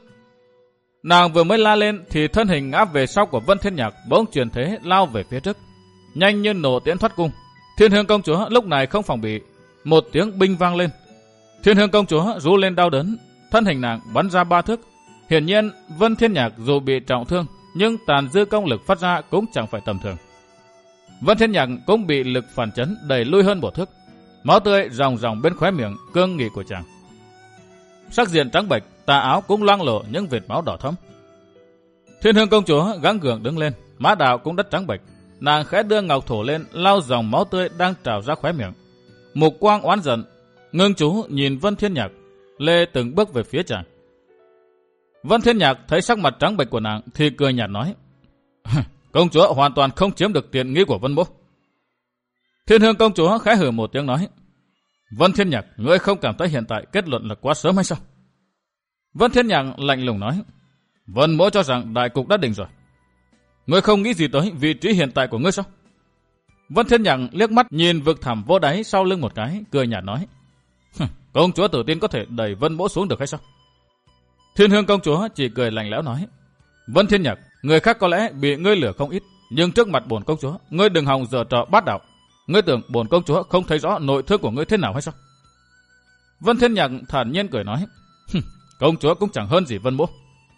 Nàng vừa mới la lên thì thân hình ngã về sau của Vân Thiên Nhạc bỗng chuyển thế lao về phía trước, nhanh như nổ tiễn thoát cung. Thiên Hương công chúa lúc này không phòng bị, một tiếng binh vang lên. Thiên Hương công chúa rú lên đau đớn, thân hình nàng bắn ra ba thước. Hiển nhiên Vân Thiên Nhạc dù bị trọng thương, nhưng tàn dư công lực phát ra cũng chẳng phải tầm thường. Vân Thiên Nhạc cũng bị lực phản chấn đẩy lui hơn một thước, máu tươi ròng ròng bên khóe miệng cương nghị của chàng. Sắc diện trắng bệch, tà áo cũng loang lổ những vệt máu đỏ thẫm. Thiên Hương công chúa gắng gượng đứng lên, má đạo cũng đất trắng bệch. Nàng khẽ đưa ngọc thổ lên lau dòng máu tươi đang trào ra khóe miệng. Mục quang oán giận, ngưng chú nhìn Vân Thiên Nhạc, lê từng bước về phía chàng. Vân Thiên Nhạc thấy sắc mặt trắng bệch của nàng thì cười nhạt nói, công chúa hoàn toàn không chiếm được tiện nghi của Vân mỗ. Thiên Hương công chúa khẽ hừ một tiếng nói, Vân Thiên Nhạc, ngươi không cảm thấy hiện tại kết luận là quá sớm hay sao? Vân Thiên Nhạc lạnh lùng nói, Vân mỗ cho rằng đại cục đã định rồi. Ngươi không nghĩ gì tới vị trí hiện tại của ngươi sao? Vân Thiên Nhạc liếc mắt nhìn vực thẳm vô đáy sau lưng một cái, cười nhạt nói, công chúa tự tin có thể đẩy Vân mỗ xuống được hay sao? Thiên Hương công chúa chỉ cười lạnh lẽo nói, Vân Thiên Nhạc, người khác có lẽ bị ngươi lừa không ít, nhưng trước mặt bổn công chúa, ngươi đừng hòng giở trò bát đạo. Ngươi tưởng bổn công chúa không thấy rõ nội thương của ngươi thế nào hay sao? Vân Thiên Nhạc thản nhiên cười nói, công chúa cũng chẳng hơn gì Vân mỗ.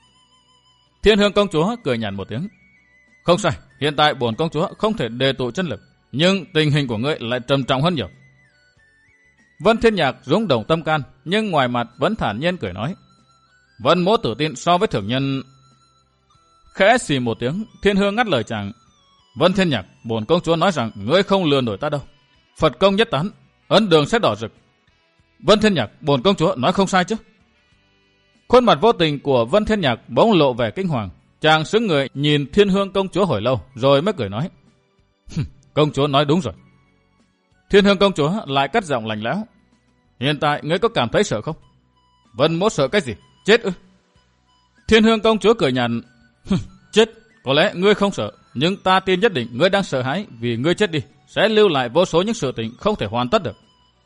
Thiên Hương công chúa cười nhạt một tiếng, không sai, hiện tại bổn công chúa không thể đề tụ chân lực, nhưng tình hình của ngươi lại trầm trọng hơn nhiều. Vân Thiên Nhạc rung động tâm can, nhưng ngoài mặt vẫn thản nhiên cười nói, Vân mỗ tự tin so với thượng nhân. Khẽ xì một tiếng, Thiên Hương ngắt lời chàng, Vân Thiên Nhạc, bổn công chúa nói rằng ngươi không lừa nổi ta đâu. Phật công nhất tán, ấn đường sẽ đỏ rực. Vân Thiên Nhạc, bổn công chúa nói không sai chứ? Khuôn mặt vô tình của Vân Thiên Nhạc bỗng lộ vẻ kinh hoàng, chàng sững người nhìn Thiên Hương công chúa hồi lâu, rồi mới cười nói. Công chúa nói đúng rồi. Thiên Hương công chúa lại cất giọng lạnh lẽo. Hiện tại ngươi có cảm thấy sợ không? Vân Mỗ sợ cái gì? Chết ư? Thiên Hương công chúa cười nhạt. Chết, có lẽ ngươi không sợ, nhưng ta tin nhất định ngươi đang sợ hãi vì ngươi chết đi, sẽ lưu lại vô số những sự tình không thể hoàn tất được.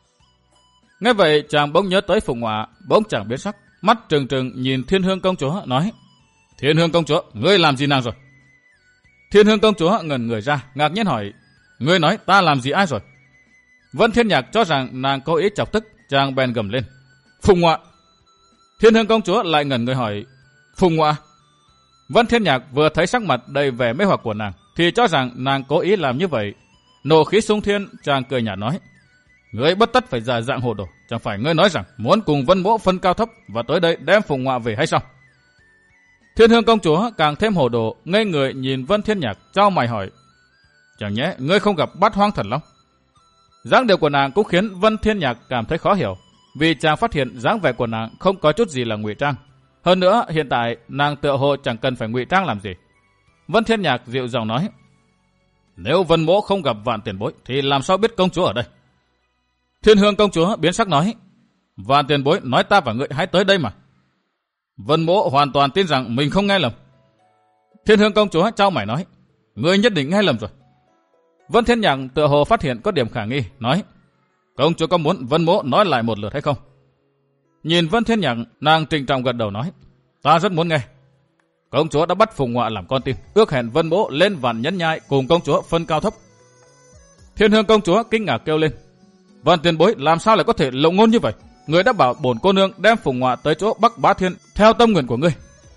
Nghe vậy chàng bỗng nhớ tới Phùng Họa, bỗng chàng biến sắc, mắt trừng trừng nhìn Thiên Hương công chúa nói. Thiên Hương công chúa, ngươi làm gì nàng rồi? Thiên Hương công chúa ngẩn người ra, ngạc nhiên hỏi. Ngươi nói ta làm gì ai rồi? Vân Thiên Nhạc cho rằng nàng có ý chọc tức, chàng bèn gầm lên. Phùng Họa! Thiên Hương công chúa lại ngẩn người hỏi. Phùng Họa! Vân Thiên Nhạc vừa thấy sắc mặt đầy vẻ mê hoặc của nàng, thì cho rằng nàng cố ý làm như vậy. Nộ khí xung thiên, chàng cười nhạt nói. Ngươi bất tất phải giả dạng hồ đồ, chẳng phải ngươi nói rằng muốn cùng Vân Mỗ phân cao thấp và tới đây đem Phùng Họa về hay sao? Thiên Hương công chúa càng thêm hồ đồ, ngây người nhìn Vân Thiên Nhạc, chau mày hỏi. Chẳng nhẽ ngươi không gặp Bát Hoang Thần Long? Dáng điệu của nàng cũng khiến Vân Thiên Nhạc cảm thấy khó hiểu, vì chàng phát hiện dáng vẻ của nàng không có chút gì là ngụy trang. Hơn nữa, hiện tại nàng tựa hồ chẳng cần phải ngụy trang làm gì. Vân Thiên Nhạc dịu giọng nói. Nếu Vân Mỗ không gặp Vạn Tiền Bối thì làm sao biết công chúa ở đây? Thiên Hương công chúa biến sắc nói. Vạn Tiền Bối nói ta và ngươi hãy tới đây mà. Vân Mỗ hoàn toàn tin rằng mình không nghe lầm. Thiên Hương công chúa chau mày nói. Ngươi nhất định nghe lầm rồi. Vân Thiên Nhạc tựa hồ phát hiện có điểm khả nghi, nói. Công chúa có muốn Vân Mỗ nói lại một lượt hay không? Nhìn Vân Thiên Nhạc, nàng trịnh trọng gật đầu nói. Ta rất muốn nghe. Công chúa đã bắt Phùng Họa làm con tin, ước hẹn Vân Mỗ lên Vạn Nhẫn Nhai cùng công chúa phân cao thấp. Thiên Hương công chúa kinh ngạc kêu lên. Vạn Tiền Bối làm sao lại có thể lộng ngôn như vậy? Người đã bảo bổn cô nương đem Phùng Họa tới chỗ Bắc Bá Thiên theo tâm nguyện của ngươi.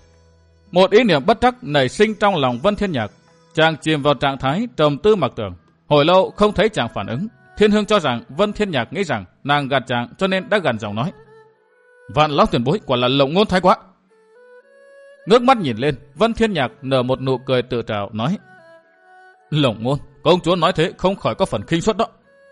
Một ý niệm bất trắc nảy sinh trong lòng Vân Thiên Nhạc. Chàng chìm vào trạng thái trầm tư mặc tưởng. Hồi lâu không thấy chàng phản ứng. Thiên Hương cho rằng Vân Thiên Nhạc nghĩ rằng nàng gạt chàng, cho nên đã gần giọng nói. Vạn lão tiền bối quả là lộng ngôn thái quá. Ngước mắt nhìn lên, Vân Thiên Nhạc nở một nụ cười tự trào nói. Lộng ngôn, công chúa nói thế không khỏi có phần khinh suất đó.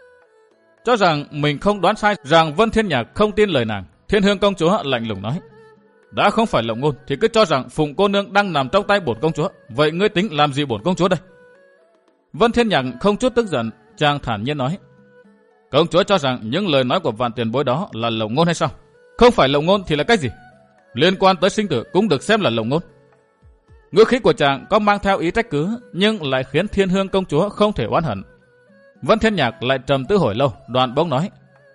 Cho rằng mình không đoán sai rằng Vân Thiên Nhạc không tin lời nàng, Thiên Hương công chúa lạnh lùng nói. Đã không phải lộng ngôn thì cứ cho rằng Phùng cô nương đang nằm trong tay bổn công chúa. Vậy ngươi tính làm gì bổn công chúa đây? Vân Thiên Nhạc không chút tức giận, chàng thản nhiên nói. Công chúa cho rằng những lời nói của Vạn Tiền Bối đó là lộng ngôn hay sao? Không phải lộng ngôn thì là cái gì? Liên quan tới sinh tử cũng được xem là lộng ngôn. Ngữ khí của chàng có mang theo ý trách cứ, nhưng lại khiến Thiên Hương công chúa không thể oán hận. Vân Thiên Nhạc lại trầm tư hồi lâu, đoạn bỗng nói.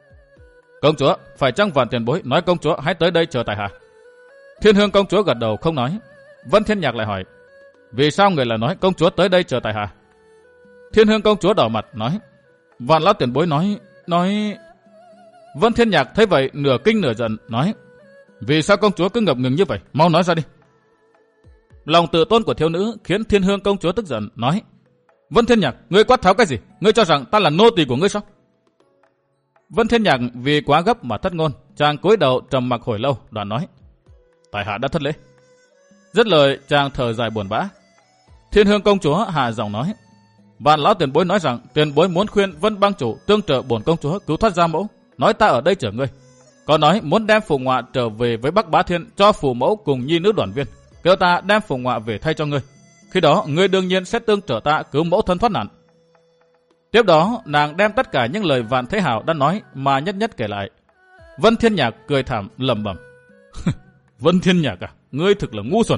Công chúa, phải chăng Vạn Tiền Bối nói công chúa hãy tới đây chờ tại hạ? Thiên Hương công chúa gật đầu không nói. Vân Thiên Nhạc lại hỏi. Vì sao người lại nói công chúa tới đây chờ tại hạ? Thiên Hương công chúa đỏ mặt nói. Vạn lão tiền bối nói, nói... Vân Thiên Nhạc thấy vậy nửa kinh nửa giận nói. Vì sao công chúa cứ ngập ngừng như vậy? Mau nói ra đi. Lòng tự tôn của thiếu nữ khiến Thiên Hương công chúa tức giận nói. Vân Thiên Nhạc, ngươi quát tháo cái gì? Ngươi cho rằng ta là nô tỳ của ngươi sao? Vân Thiên Nhạc vì quá gấp mà thất ngôn, chàng cúi đầu trầm mặc hồi lâu, đoạn nói. Tại hạ đã thất lễ. Dứt lời chàng thở dài buồn bã. Thiên Hương công chúa hạ giọng nói. Vạn lão tiền bối nói rằng tiền bối muốn khuyên Vân bang chủ tương trợ bổn công chúa cứu thoát gia mẫu, nói ta ở đây chờ ngươi. Còn nói muốn đem Phùng Họa trở về với Bắc Bá Thiên cho phù mẫu cùng nhi nữ đoàn viên, kêu ta đem Phùng Họa về thay cho ngươi. Khi đó ngươi đương nhiên sẽ tương trợ ta cứu mẫu thân thoát nạn. Tiếp đó nàng đem tất cả những lời Vạn Thế Hảo đã nói mà nhất nhất kể lại. Vân Thiên Nhạc cười thảm lẩm bẩm. Vân Thiên Nhạc à, ngươi thực là ngu xuẩn.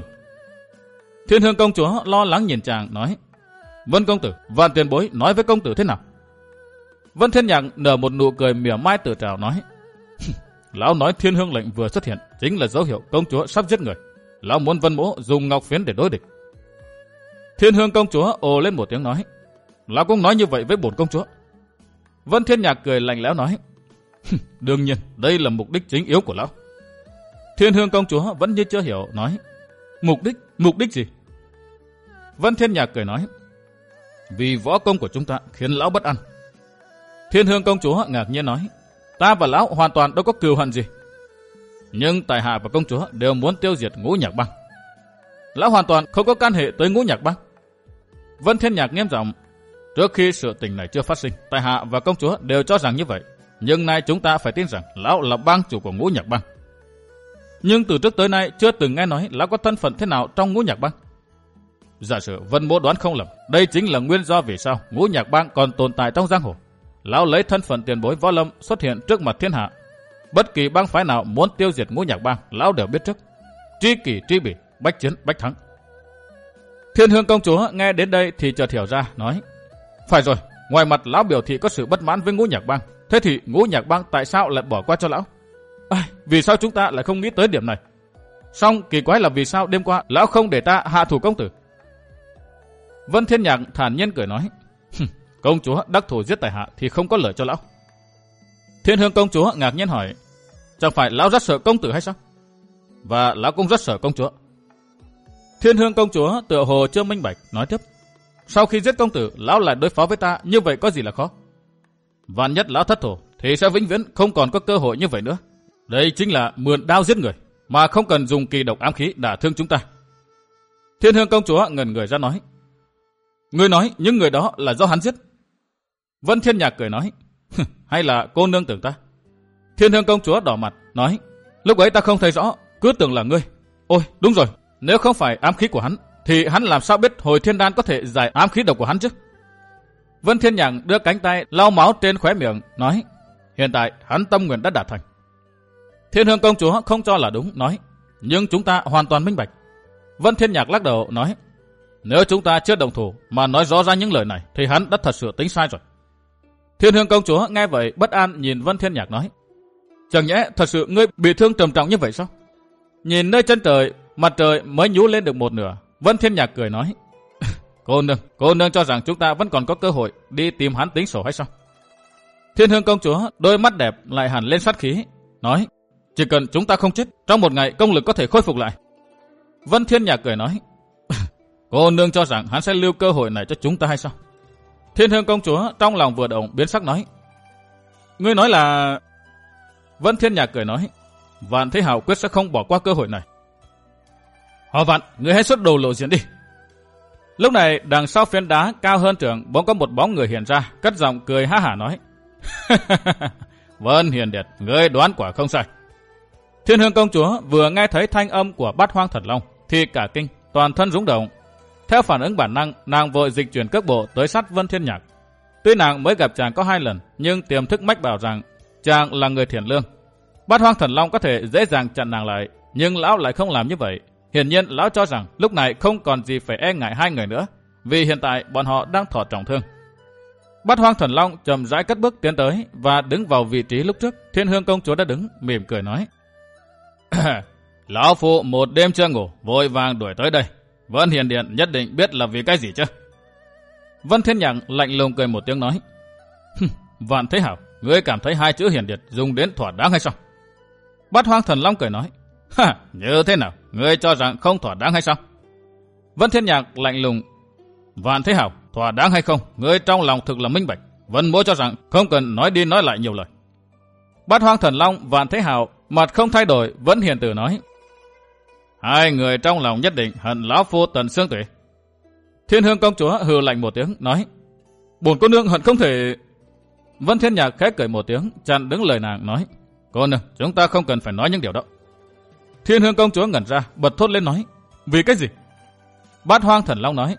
Thiên Hương công chúa lo lắng nhìn chàng nói. Vân công tử, Vạn tiền bối nói với công tử thế nào? Vân Thiên Nhạc nở một nụ cười mỉa mai tự trào nói. Lão nói Thiên Hương lệnh vừa xuất hiện chính là dấu hiệu công chúa sắp giết người. Lão muốn Vân mỗ dùng ngọc phiến để đối địch. Thiên Hương công chúa ồ lên một tiếng nói. Lão cũng nói như vậy với bổn công chúa. Vân Thiên Nhạc cười lạnh lẽo nói. Đương nhiên đây là mục đích chính yếu của lão. Thiên Hương công chúa vẫn như chưa hiểu nói. Mục đích? Mục đích gì? Vân Thiên Nhạc cười nói. Vì võ công của chúng ta khiến lão bất an. Thiên Hương công chúa ngạc nhiên nói. Ta và lão hoàn toàn đâu có cừu hận gì. Nhưng tại hạ và công chúa đều muốn tiêu diệt Ngũ Nhạc Bang. Lão hoàn toàn không có can hệ tới Ngũ Nhạc Bang. Vân Thiên Nhạc nghiêm giọng. Trước khi sự tình này chưa phát sinh, tại hạ và công chúa đều cho rằng như vậy. Nhưng nay chúng ta phải tin rằng lão là bang chủ của Ngũ Nhạc Bang. Nhưng từ trước tới nay chưa từng nghe nói lão có thân phận thế nào trong Ngũ Nhạc Bang. Giả sử Vân Mỗ đoán không lầm, đây chính là nguyên do vì sao Ngũ Nhạc Bang còn tồn tại trong giang hồ. Lão lấy thân phận tiền bối võ lâm xuất hiện trước mặt thiên hạ. Bất kỳ bang phái nào muốn tiêu diệt Ngũ Nhạc Bang, lão đều biết trước. Tri kỷ tri bỉ, bách chiến bách thắng. Thiên Hương công chúa nghe đến đây thì chợt hiểu ra, nói: phải rồi, ngoài mặt lão biểu thị có sự bất mãn với Ngũ Nhạc Bang, thế thì Ngũ Nhạc Bang tại sao lại bỏ qua cho lão? À, vì sao chúng ta lại không nghĩ tới điểm này? Song kỳ quái là vì sao đêm qua lão không để ta hạ thủ công tử? Vân Thiên Nhạc thản nhiên cười nói: công chúa đắc thủ giết tại hạ thì không có lợi cho lão. Thiên Hương công chúa ngạc nhiên hỏi: chẳng phải lão rất sợ công tử hay sao? Và lão cũng rất sợ công chúa. Thiên Hương công chúa tựa hồ chưa minh bạch, nói tiếp: sau khi giết công tử, lão lại đối phó với ta, như vậy có gì là khó? Vạn nhất lão thất thủ thì sẽ vĩnh viễn không còn có cơ hội như vậy nữa. Đây chính là mượn đao giết người, mà không cần dùng kỳ độc ám khí đả thương chúng ta. Thiên Hương công chúa ngẩn người ra nói: ngươi nói những người đó là do hắn giết? Vân Thiên Nhạc cười nói: hay là cô nương tưởng ta? Thiên Hương công chúa đỏ mặt nói: lúc ấy ta không thấy rõ, cứ tưởng là ngươi. Ôi đúng rồi, nếu không phải ám khí của hắn thì hắn làm sao biết hồi thiên đan có thể giải ám khí độc của hắn chứ? Vân Thiên Nhạc đưa cánh tay lau máu trên khóe miệng nói: hiện tại hắn tâm nguyện đã đạt thành. Thiên Hương công chúa không cho là đúng, nói: nhưng chúng ta hoàn toàn minh bạch. Vân Thiên Nhạc lắc đầu nói: nếu chúng ta chưa đồng thủ mà nói rõ ra những lời này thì hắn đã thật sự tính sai rồi. Thiên Hương công chúa nghe vậy bất an nhìn Vân Thiên Nhạc nói: chẳng nhẽ thật sự ngươi bị thương trầm trọng như vậy sao? Nhìn nơi chân trời, mặt trời mới nhú lên được một nửa. Vân Thiên Nhạc cười nói: cô nương, cô nương cho rằng chúng ta vẫn còn có cơ hội đi tìm hắn tính sổ hay sao? Thiên Hương công chúa đôi mắt đẹp lại hẳn lên sát khí, nói: chỉ cần chúng ta không chết, trong một ngày công lực có thể khôi phục lại. Vân Thiên Nhạc cười nói: cô nương cho rằng hắn sẽ lưu cơ hội này cho chúng ta hay sao? Thiên Hương công chúa trong lòng vừa động biến sắc nói: ngươi nói là... Vân Thiên Nhạc cười nói: Vạn Thế Hào quyết sẽ không bỏ qua cơ hội này. Họ Vạn, ngươi hãy xuất đồ lộ diện đi. Lúc này đằng sau phiến đá cao hơn trưởng bỗng có một bóng người hiện ra, cất giọng cười ha hả nói: Vân Hiền Điệt, ngươi đoán quả không sai. Thiên Hương công chúa vừa nghe thấy thanh âm của Bát Hoang Thần Long thì cả kinh, toàn thân rung động. Theo phản ứng bản năng, nàng vội dịch chuyển cước bộ tới sát Vân Thiên Nhạc. Tuy nàng mới gặp chàng có hai lần, nhưng tiềm thức mách bảo rằng chàng là người thiện lương. Bát Hoang Thần Long có thể dễ dàng chặn nàng lại, nhưng lão lại không làm như vậy. Hiển nhiên lão cho rằng lúc này không còn gì phải e ngại hai người nữa, vì hiện tại bọn họ đang thọ trọng thương. Bát Hoang Thần Long chậm rãi cất bước tiến tới và đứng vào vị trí lúc trước Thiên Hương công chúa đã đứng, mỉm cười nói: lão phụ một đêm chưa ngủ, vội vàng đuổi tới đây. Vân Hiền Điện nhất định biết là vì cái gì chứ? Vân Thiên Nhạc lạnh lùng cười một tiếng nói: Vạn Thế Hảo, ngươi cảm thấy hai chữ Hiền Điện dùng đến thỏa đáng hay sao? Bát Hoang Thần Long cười nói: Ha, như thế nào? Ngươi cho rằng không thỏa đáng hay sao? Vân Thiên Nhạc lạnh lùng: Vạn Thế Hảo, thỏa đáng hay không, ngươi trong lòng thực là minh bạch. Vân Mỗ cho rằng không cần nói đi nói lại nhiều lời. Bát Hoang Thần Long, Vạn Thế Hảo mặt không thay đổi vẫn hiền từ nói: hai người trong lòng nhất định hận lão phu tận xương tủy. Thiên Hương công chúa hừ lạnh một tiếng nói: bổn cô nương hận không thể. Vân Thiên Nhạc khẽ cười một tiếng chặn đứng lời nàng nói: cô nương, chúng ta không cần phải nói những điều đó. Thiên Hương công chúa ngẩn ra bật thốt lên nói: vì cái gì? Bát Hoang Thần Long nói: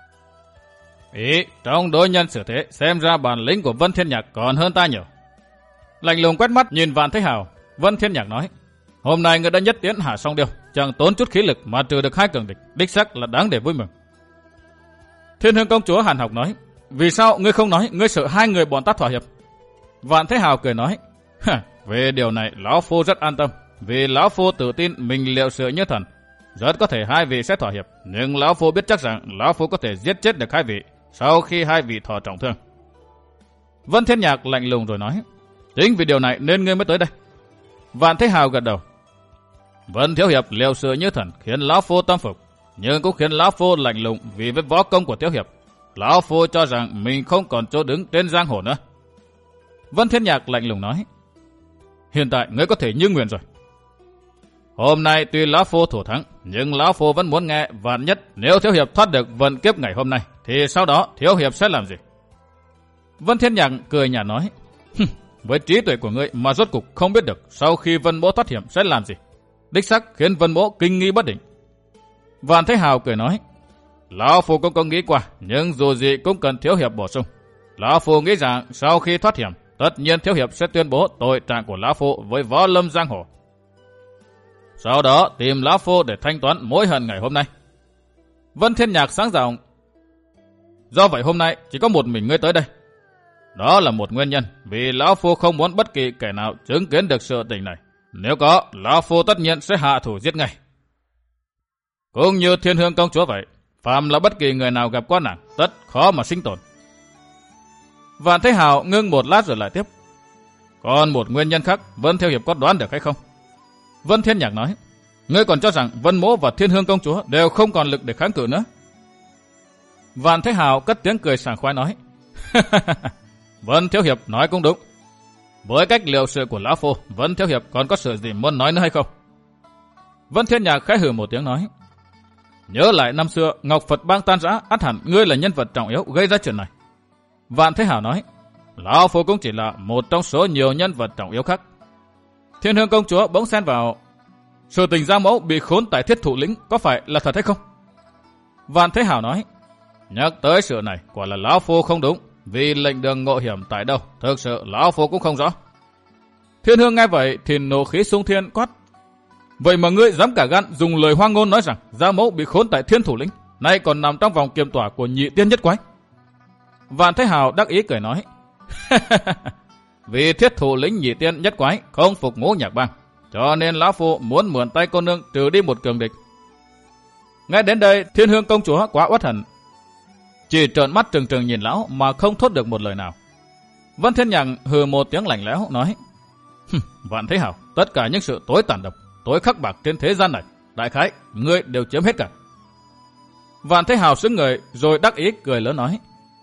ý trong đối nhân xử thế, xem ra bản lĩnh của Vân Thiên Nhạc còn hơn ta nhiều. Lạnh lùng quét mắt nhìn Vạn Thế Hào, Vân Thiên Nhạc nói: hôm nay ngươi đã nhất tiến hạ xong điều, chẳng tốn chút khí lực mà trừ được hai cường địch, đích xác là đáng để vui mừng. Thiên Hương công chúa hàn học nói: vì sao ngươi không nói ngươi sợ hai người bọn ta thỏa hiệp? Vạn Thế Hào cười nói: về điều này lão phu rất an tâm, vì lão phu tự tin mình liệu sự như thần, rất có thể hai vị sẽ thỏa hiệp, nhưng lão phu biết chắc rằng lão phu có thể giết chết được hai vị sau khi hai vị thọ trọng thương. Vân Thiên Nhạc lạnh lùng rồi nói: chính vì điều này nên ngươi mới tới đây. Vạn Thế Hào gật đầu: Vân thiếu hiệp liệu sự như thần khiến lão phu tâm phục, nhưng cũng khiến lão phu lạnh lùng vì với võ công của thiếu hiệp, lão phu cho rằng mình không còn chỗ đứng trên giang hồ nữa. Vân Thiên Nhạc lạnh lùng nói: hiện tại ngươi có thể như nguyện rồi. Hôm nay tuy lão phu thủ thắng, nhưng lão phu vẫn muốn nghe vạn nhất nếu thiếu hiệp thoát được vận kiếp ngày hôm nay, thì sau đó thiếu hiệp sẽ làm gì? Vân Thiên Nhạc cười nhạt nói: với trí tuệ của ngươi mà rốt cục không biết được sau khi Vân Mỗ thoát hiểm sẽ làm gì, đích xác khiến Vân Mỗ kinh nghi bất định. Vạn Thế Hào cười nói: Lão Phu cũng có nghĩ qua, nhưng dù gì cũng cần Thiếu Hiệp bổ sung. Lão Phu nghĩ rằng sau khi thoát hiểm, tất nhiên Thiếu Hiệp sẽ tuyên bố tội trạng của Lão Phu với võ lâm giang hồ. Sau đó tìm Lão Phu để thanh toán mối hận ngày hôm nay. Vân Thiên Nhạc sáng giọng. Do vậy hôm nay chỉ có một mình ngươi tới đây. Đó là một nguyên nhân, vì Lão Phu không muốn bất kỳ kẻ nào chứng kiến được sự tình này. Nếu có, Lão Phu tất nhiên sẽ hạ thủ giết ngay. Cũng như Thiên Hương công chúa vậy, phàm là bất kỳ người nào gặp qua nàng, tất khó mà sinh tồn. Vạn Thế Hào ngưng một lát rồi lại tiếp. Còn một nguyên nhân khác, Vân Thiếu Hiệp có đoán được hay không? Vân Thiên Nhạc nói. Ngươi còn cho rằng Vân Mỗ và Thiên Hương công chúa đều không còn lực để kháng cự nữa. Vạn Thế Hào cất tiếng cười sảng khoái nói. Vân Thiếu Hiệp nói cũng đúng. Với cách liệu sự của Lão Phu, Vân Thiếu Hiệp còn có sự gì muốn nói nữa hay không? Vân Thiên Nhạc khẽ hừ một tiếng nói. Nhớ lại năm xưa Ngọc Phật bang tan rã, ắt hẳn ngươi là nhân vật trọng yếu gây ra chuyện này. Vạn Thế Hào nói. Lão Phu cũng chỉ là một trong số nhiều nhân vật trọng yếu khác. Thiên Hương công chúa bỗng xen vào. Sự tình Gia Mẫu bị khốn tại Thiết Thụ Lĩnh có phải là thật hay không? Vạn Thế Hào nói. Nhắc tới sự này quả là Lão Phu không đúng, vì lệnh đường ngộ hiểm tại đâu, thực sự Lão Phu cũng không rõ. Thiên Hương nghe vậy thì nộ khí xung thiên quát. Vậy mà ngươi dám cả gan dùng lời hoang ngôn nói rằng Gia Mẫu bị khốn tại Thiên Thủ Lĩnh, nay còn nằm trong vòng kiềm tỏa của nhị tiên nhất quái. Vạn Thế Hào đắc ý cười nói. Vì Thiết Thủ Lĩnh nhị tiên nhất quái không phục Ngũ Nhạc Bang, cho nên Lão Phu muốn mượn tay cô nương trừ đi một cường địch. Nghe đến đây, Thiên Hương công chúa quá uất hận, chỉ trợn mắt trừng trừng nhìn lão mà không thốt được một lời nào. Vân Thiên Nhạc hừ một tiếng lạnh lẽo nói. Vạn Thế Hào, tất cả những sự tối tàn độc, tối khắc bạc trên thế gian này, đại khái ngươi đều chiếm hết cả. Vạn Thế Hào sững người rồi đắc ý cười lớn nói.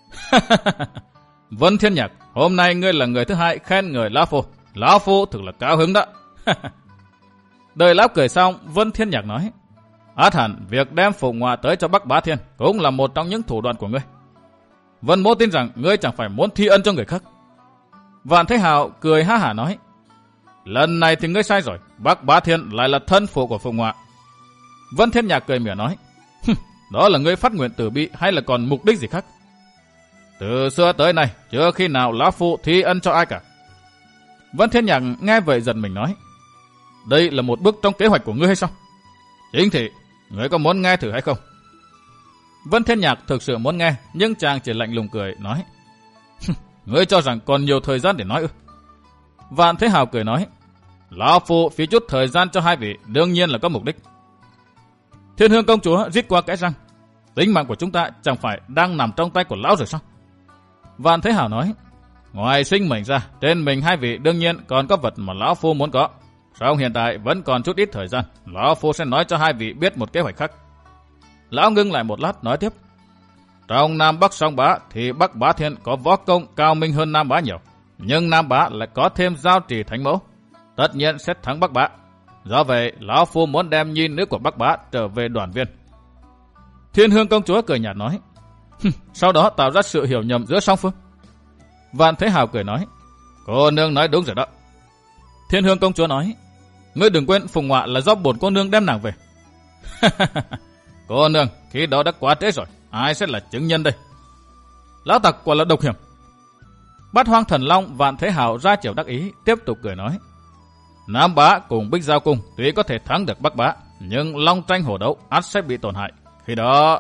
Vân Thiên Nhạc, hôm nay ngươi là người thứ hai khen người Lão Phu, Lão Phu thực là cao hứng đó. Đời lão cười xong, Vân Thiên Nhạc nói. Át hẳn việc đem Phụng Ngọa tới cho Bắc Bá Thiên cũng là một trong những thủ đoạn của ngươi. Vân Mỗ tin rằng ngươi chẳng phải muốn thi ân cho người khác. Vạn Thế Hào cười ha hả nói. Lần này thì ngươi sai rồi, Bắc Bá Thiên lại là thân phụ của Phụng Ngọa. Vân Thiên Nhạc cười mỉa nói. Đó là ngươi phát nguyện tử bi hay là còn mục đích gì khác? Từ xưa tới nay chưa khi nào Lão Phu thi ân cho ai cả. Vân Thiên Nhạc nghe vậy giật mình nói. Đây là một bước trong kế hoạch của ngươi hay sao? Chính thị, ngươi có muốn nghe thử hay không? Vân Thiên Nhạc thực sự muốn nghe, nhưng chàng chỉ lạnh lùng cười nói. Ngươi cho rằng còn nhiều thời gian để nói ư? Vạn Thế Hào cười nói. Lão Phu phí chút thời gian cho hai vị đương nhiên là có mục đích. Thiên Hương công chúa rít qua kẽ răng. Tính mạng của chúng ta chẳng phải đang nằm trong tay của lão rồi sao? Vạn Thế Hào nói. Ngoài sinh mệnh ra, trên mình hai vị đương nhiên còn có vật mà Lão Phu muốn có. Song hiện tại vẫn còn chút ít thời gian, Lão Phu sẽ nói cho hai vị biết một kế hoạch khác. Lão ngưng lại một lát nói tiếp. Trong Nam Bắc song bá thì Bắc Bá Thiên có võ công cao minh hơn Nam Bá nhiều, nhưng Nam Bá lại có thêm giao trì thánh mẫu, tất nhiên sẽ thắng Bắc Bá. Do vậy Lão Phu muốn đem nhi nữ của Bắc Bá trở về đoàn viên. Thiên Hương công chúa cười nhạt nói. Sau đó tạo ra sự hiểu nhầm giữa song phương. Vạn Thế Hào cười nói. Cô nương nói đúng rồi đó. Thiên Hương công chúa nói. Ngươi đừng quên Phùng Ngọa là do bổn cô nương đem nàng về. Cô nương, khi đó đã quá trễ rồi, ai sẽ là chứng nhân đây? Lão tặc quả là độc hiểm. Bát Hoang Thần Long Vạn Thế Hào ra chiều đắc ý, tiếp tục cười nói. Nam Bá cùng Bích Giao Cung tuy có thể thắng được Bắc Bá, nhưng long tranh hổ đấu ắt sẽ bị tổn hại. Khi đó...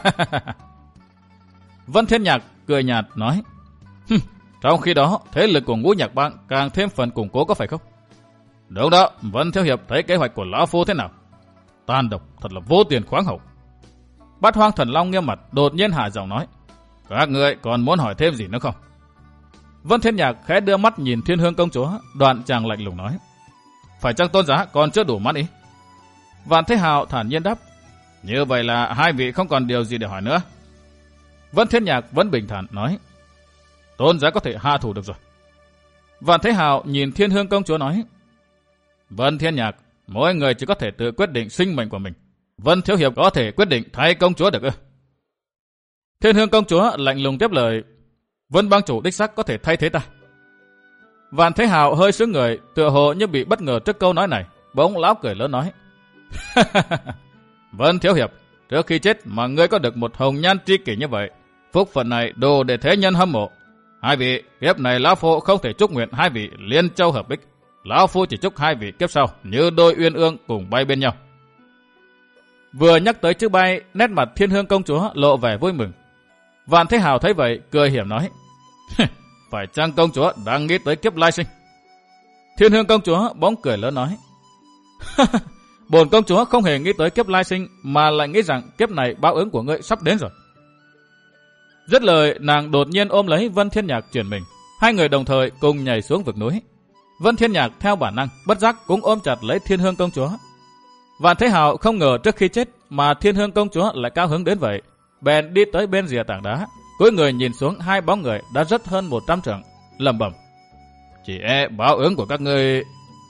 Vân Thiên Nhạc cười nhạt nói. Trong khi đó, thế lực của Ngũ Nhạc Bang càng thêm phần củng cố có phải không? Đúng đó, Vân Thiếu Hiệp thấy kế hoạch của Lão Phu thế nào? Tàn độc, thật là vô tiền khoáng hậu. Bát Hoang Thần Long nghiêm mặt, đột nhiên hạ giọng nói. Các người còn muốn hỏi thêm gì nữa không? Vân Thiên Nhạc khẽ đưa mắt nhìn Thiên Hương công chúa, đoạn chàng lạnh lùng nói. Phải chăng tôn giá còn chưa đủ mắt ý? Vạn Thế Hào thản nhiên đáp. Như vậy là hai vị không còn điều gì để hỏi nữa. Vân Thiên Nhạc vẫn bình thản nói. Tôn giá có thể hạ thủ được rồi. Vạn Thế Hào nhìn Thiên Hương công chúa nói. Vân Thiên Nhạc, mỗi người chỉ có thể tự quyết định sinh mệnh của mình. Vân Thiếu Hiệp có thể quyết định thay công chúa được ư? Thiên Hương công chúa lạnh lùng tiếp lời. Vân bang chủ đích xác có thể thay thế ta. Vạn Thế Hào hơi sững người, tựa hồ như bị bất ngờ trước câu nói này. Bỗng lão cười lớn nói. Vân Thiếu Hiệp, trước khi chết mà ngươi có được một hồng nhan tri kỷ như vậy, phúc phận này đủ để thế nhân hâm mộ. Hai vị, kiếp này lão phu không thể chúc nguyện hai vị liên châu hợp bích. Lão phu chỉ chúc hai vị kiếp sau như đôi uyên ương cùng bay bên nhau. Vừa nhắc tới chữ bay, nét mặt Thiên Hương công chúa lộ vẻ vui mừng. Vạn Thế Hào thấy vậy, cười hiểm nói: phải chăng công chúa đang nghĩ tới kiếp lai sinh? Thiên Hương công chúa bỗng cười lớn nói: bổn công chúa không hề nghĩ tới kiếp lai sinh, mà lại nghĩ rằng kiếp này báo ứng của ngươi sắp đến rồi. Dứt lời, nàng đột nhiên ôm lấy Vân Thiên Nhạc chuyển mình. Hai người đồng thời cùng nhảy xuống vực núi. Vân Thiên Nhạc theo bản năng bất giác cũng ôm chặt lấy Thiên Hương công chúa. Vạn Thế Hào không ngờ trước khi chết mà Thiên Hương công chúa lại cao hứng đến vậy, bèn đi tới bên rìa tảng đá, cúi người nhìn xuống hai bóng người đã rất hơn một trăm trượng, lẩm bẩm: chỉ e báo ứng của các ngươi.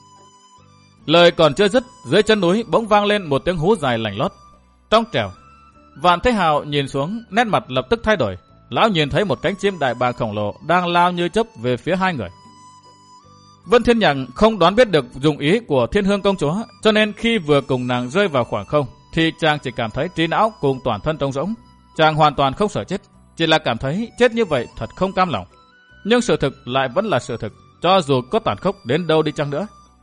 Lời còn chưa dứt, dưới chân núi bỗng vang lên một tiếng hú dài lành lót. Trong trẻo, Vạn Thế Hào nhìn xuống, nét mặt lập tức thay đổi. Lão nhìn thấy một cánh chim đại bàng khổng lồ đang lao như chớp về phía hai người. Vân Thiên Nhạc không đoán biết được dụng ý của Thiên Hương công chúa, cho nên khi vừa cùng nàng rơi vào khoảng không, thì chàng chỉ cảm thấy trí não cùng toàn thân trống rỗng. Chàng hoàn toàn không sợ chết, chỉ là cảm thấy chết như vậy thật không cam lòng. Nhưng sự thực lại vẫn là sự thực, cho dù có tàn khốc đến đâu đi chăng nữa.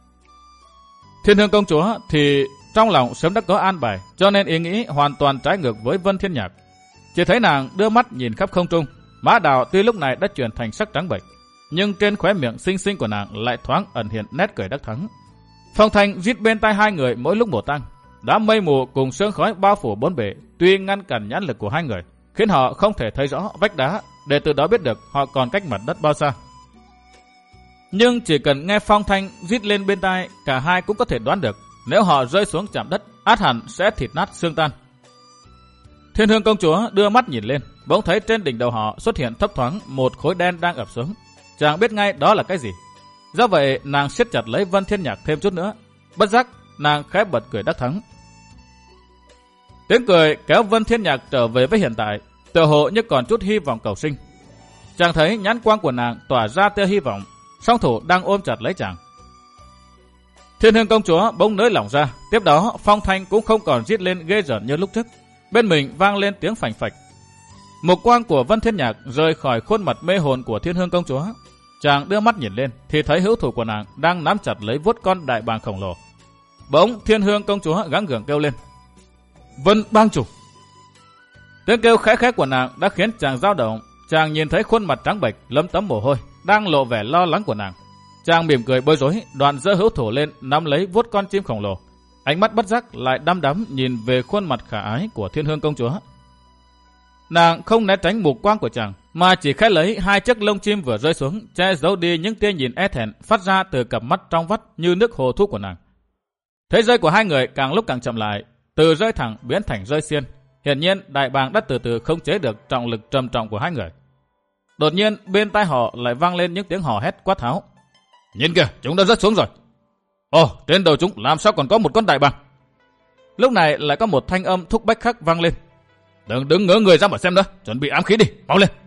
Thiên Hương công chúa thì trong lòng sớm đã có an bài, cho nên ý nghĩ hoàn toàn trái ngược với Vân Thiên Nhạc. Chỉ thấy nàng đưa mắt nhìn khắp không trung, má đào tuy lúc này đã chuyển thành sắc trắng bệch, nhưng trên khóe miệng xinh xinh của nàng lại thoáng ẩn hiện nét cười đắc thắng. Phong thanh rít bên tai hai người mỗi lúc một tăng, đám mây mù cùng sương khói bao phủ bốn bề, tuy ngăn cản nhãn lực của hai người, khiến họ không thể thấy rõ vách đá, để từ đó biết được họ còn cách mặt đất bao xa. Nhưng chỉ cần nghe phong thanh rít lên bên tai, cả hai cũng có thể đoán được, nếu họ rơi xuống chạm đất, át hẳn sẽ thịt nát xương tan. Thiên Hương công chúa đưa mắt nhìn lên, bỗng thấy trên đỉnh đầu họ xuất hiện thấp thoáng một khối đen đang ập xuống. Chàng biết ngay đó là cái gì. Do vậy nàng siết chặt lấy Vân Thiên Nhạc thêm chút nữa. Bất giác nàng khẽ bật cười đắc thắng. Tiếng cười kéo Vân Thiên Nhạc trở về với hiện tại, tựa hồ như còn chút hy vọng cầu sinh. Chàng thấy nhãn quang của nàng tỏa ra tia hy vọng, song thủ đang ôm chặt lấy chàng. Thiên Hương công chúa bỗng nới lỏng ra, tiếp đó phong thanh cũng không còn rít lên ghê rợn như lúc trước. Bên mình vang lên tiếng phành phạch. Mục quang của Vân Thiên Nhạc rời khỏi khuôn mặt mê hồn của Thiên Hương công chúa. Chàng đưa mắt nhìn lên thì thấy hữu thủ của nàng đang nắm chặt lấy vuốt con đại bàng khổng lồ. Bỗng Thiên Hương công chúa gắng gượng kêu lên: Vân bang chủ! Tiếng kêu khẽ khẽ của nàng đã khiến chàng dao động. Chàng nhìn thấy khuôn mặt trắng bệch lấm tấm mồ hôi đang lộ vẻ lo lắng của nàng. Chàng mỉm cười bối rối, đoạn giơ hữu thủ lên nắm lấy vuốt con chim khổng lồ. Ánh mắt bất giác lại đăm đắm nhìn về khuôn mặt khả ái của Thiên Hương công chúa. Nàng không né tránh mục quang của chàng, mà chỉ khẽ lấy hai chiếc lông chim vừa rơi xuống che giấu đi những tia nhìn e thẹn phát ra từ cặp mắt trong vắt như nước hồ thu của nàng. Thế rơi của hai người càng lúc càng chậm lại, từ rơi thẳng biến thành rơi xiên. Hiển nhiên đại bàng đã từ từ không chế được trọng lực trầm trọng của hai người. Đột nhiên bên tai họ lại vang lên những tiếng hò hét quát tháo: Nhìn kìa, chúng đã rớt xuống rồi. Ồ, trên đầu chúng làm sao còn có một con đại bàng? Lúc này lại có một thanh âm thúc bách khắc vang lên: Đừng đứng ngớ người ra mà xem nữa, chuẩn bị ám khí đi, mau lên.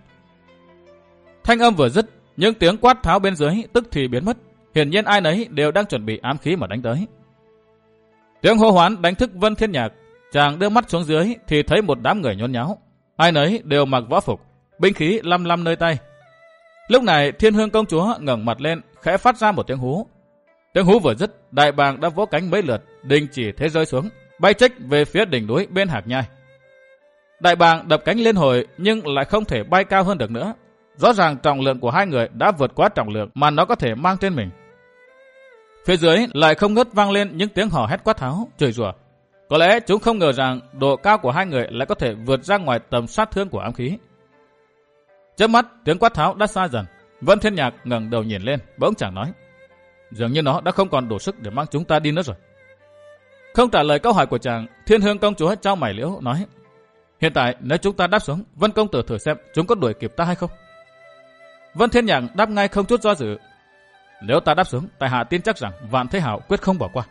Thanh âm vừa dứt, những tiếng quát tháo bên dưới tức thì biến mất. Hiển nhiên ai nấy đều đang chuẩn bị ám khí mà đánh tới. Tiếng hô hoán đánh thức Vân Thiên Nhạc. Chàng đưa mắt xuống dưới thì thấy một đám người nhốn nháo, ai nấy đều mặc võ phục, binh khí lăm lăm nơi tay. Lúc này Thiên Hương công chúa ngẩng mặt lên, khẽ phát ra một tiếng hú. Tiếng hú vừa dứt, đại bàng đã vỗ cánh mấy lượt, đình chỉ thế rơi xuống, bay chếch về phía đỉnh núi bên Hạc Nhai. Đại bàng đập cánh lên hồi nhưng lại không thể bay cao hơn được nữa. Rõ ràng trọng lượng của hai người đã vượt quá trọng lượng mà nó có thể mang trên mình. Phía dưới lại không ngớt vang lên những tiếng hò hét quát tháo, chửi rủa. Có lẽ chúng không ngờ rằng độ cao của hai người lại có thể vượt ra ngoài tầm sát thương của ám khí. Chớp mắt tiếng quát tháo đã xa dần. Vân Thiên Nhạc ngẩng đầu nhìn lên, bỗng chàng nói: Dường như nó đã không còn đủ sức để mang chúng ta đi nữa rồi. Không trả lời câu hỏi của chàng, Thiên Hương công chúa chau mày liễu nói: Hiện tại nếu chúng ta đáp xuống, Vân công tử thử xem chúng có đuổi kịp ta hay không. Vân Thiên Nhạc đáp ngay không chút do dự: Nếu ta đáp xuống, tại hạ tin chắc rằng Vạn Thế Hào quyết không bỏ qua.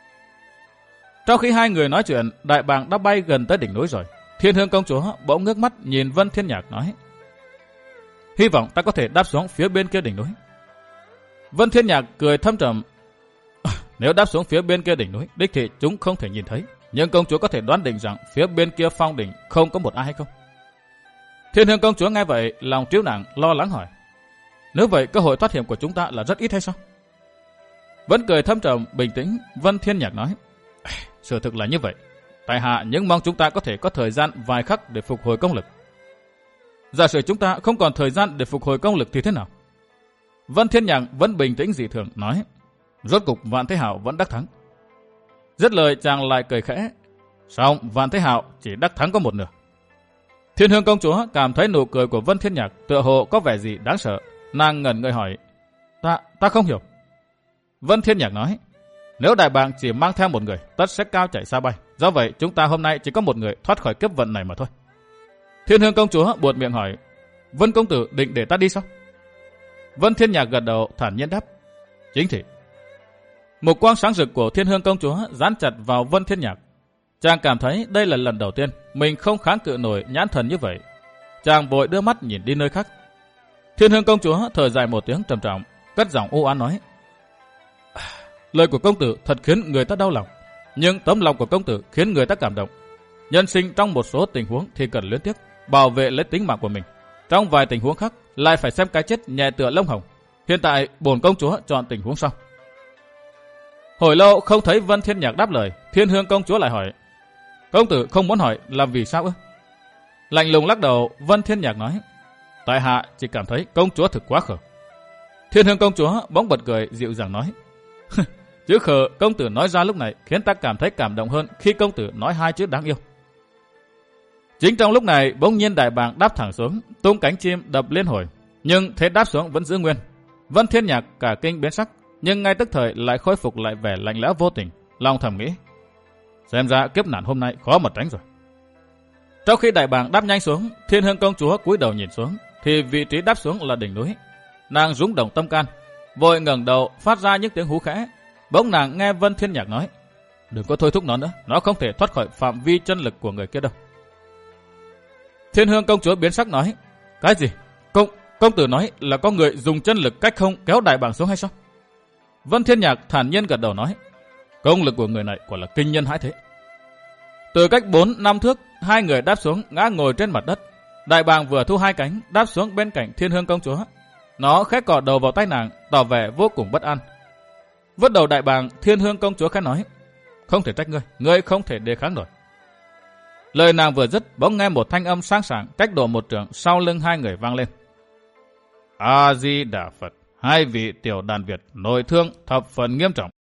Trong khi hai người nói chuyện, đại bàng đã bay gần tới đỉnh núi rồi. Thiên Hương công chúa bỗng ngước mắt nhìn Vân Thiên Nhạc nói: Hy vọng ta có thể đáp xuống phía bên kia đỉnh núi. Vân Thiên Nhạc cười thâm trầm: Nếu đáp xuống phía bên kia đỉnh núi, đích thì chúng không thể nhìn thấy. Nhưng công chúa có thể đoán định rằng phía bên kia phong đỉnh không có một ai hay không? Thiên Hương công chúa nghe vậy, lòng trĩu nặng lo lắng hỏi. Nếu vậy cơ hội thoát hiểm của chúng ta là rất ít hay sao? Vẫn cười thâm trầm bình tĩnh, Vân Thiên Nhạc nói. Sự thực là như vậy. Tại hạ những mong chúng ta có thể có thời gian vài khắc để phục hồi công lực. Giả sử chúng ta không còn thời gian để phục hồi công lực thì thế nào? Vân Thiên Nhạc vẫn bình tĩnh dị thường nói. Rốt cục Vạn Thế Hạo vẫn đắc thắng. Dứt lời chàng lại cười khẽ. Xong Vạn Thế Hạo chỉ đắc thắng có một nửa. Thiên Hương công chúa cảm thấy nụ cười của Vân Thiên Nhạc tựa hồ có vẻ gì đáng sợ. Nàng ngẩn người hỏi. Ta, ta không hiểu. Vân Thiên Nhạc nói. Nếu đại bàng chỉ mang theo một người, tất sẽ cao chạy xa bay. Do vậy chúng ta hôm nay chỉ có một người thoát khỏi kiếp vận này mà thôi. Thiên Hương công chúa buột miệng hỏi. Vân công tử định để ta đi sao? Vân Thiên Nhạc gật đầu thản nhiên đáp. Chính thị. Một quang sáng rực của Thiên Hương công chúa dán chặt vào Vân Thiên Nhạc. Chàng cảm thấy đây là lần đầu tiên mình không kháng cự nổi nhãn thần như vậy. Chàng vội đưa mắt nhìn đi nơi khác. Thiên Hương công chúa thở dài một tiếng trầm trọng, cất giọng u oán nói. Lời của công tử thật khiến người ta đau lòng, nhưng tấm lòng của công tử khiến người ta cảm động. Nhân sinh trong một số tình huống thì cần luyến tiếc, bảo vệ lấy tính mạng của mình. Trong vài tình huống khác lại phải xem cái chết nhẹ tựa lông hồng. Hiện tại bổn công chúa chọn tình huống sau. Hồi lâu không thấy Vân Thiên Nhạc đáp lời, Thiên Hương công chúa lại hỏi. Công tử không muốn hỏi là vì sao ư? Lạnh lùng lắc đầu, Vân Thiên Nhạc nói. Tại hạ chỉ cảm thấy công chúa thực quá khờ. Thiên Hương công chúa bỗng bật cười dịu dàng nói. Chữ khờ công tử nói ra lúc này khiến ta cảm thấy cảm động hơn khi công tử nói hai chữ đáng yêu. Chính trong lúc này bỗng nhiên đại bàng đáp thẳng xuống, tung cánh chim đập liên hồi, nhưng thế đáp xuống vẫn giữ nguyên. Vân Thiên Nhạc cả kinh biến sắc, nhưng ngay tức thời lại khôi phục lại vẻ lạnh lẽo vô tình, lòng thầm nghĩ. Xem ra kiếp nạn hôm nay khó mà tránh rồi. Trong khi đại bàng đáp nhanh xuống, Thiên Hương công chúa cúi đầu nhìn xuống, thì vị trí đáp xuống là đỉnh núi. Nàng rúng động tâm can, vội ngẩng đầu phát ra những tiếng hú khẽ. Bỗng nàng nghe Vân Thiên Nhạc nói. Đừng có thôi thúc nó nữa, nó không thể thoát khỏi phạm vi chân lực của người kia đâu. Thiên Hương công chúa biến sắc nói. Cái gì? Công, công tử nói là có người dùng chân lực cách không kéo đại bàng xuống hay sao? Vân Thiên Nhạc thản nhiên gật đầu nói. Công lực của người này quả là kinh nhân hãi thế. Từ cách bốn năm thước, hai người đáp xuống ngã ngồi trên mặt đất. Đại bàng vừa thu hai cánh đáp xuống bên cạnh Thiên Hương công chúa. Nó khẽ cọ đầu vào tay nàng, tỏ vẻ vô cùng bất an. Vứt đầu đại bàng, Thiên Hương công chúa khẽ nói. Không thể trách ngươi, ngươi không thể đề kháng nổi. Lời nàng vừa dứt, bỗng nghe một thanh âm sáng sảng cách độ một trượng sau lưng hai người vang lên. A Di Đà Phật, hai vị tiểu đàn Việt nội thương thập phần nghiêm trọng.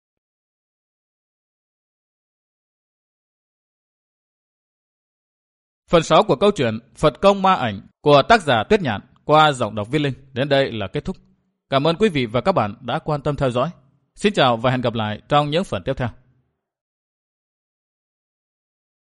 Phần sáu của câu chuyện Phật công ma ảnh của tác giả Tuyết Nhạn qua giọng đọc Viết Linh đến đây là kết thúc. Cảm ơn quý vị và các bạn đã quan tâm theo dõi. Xin chào và hẹn gặp lại trong những phần tiếp theo.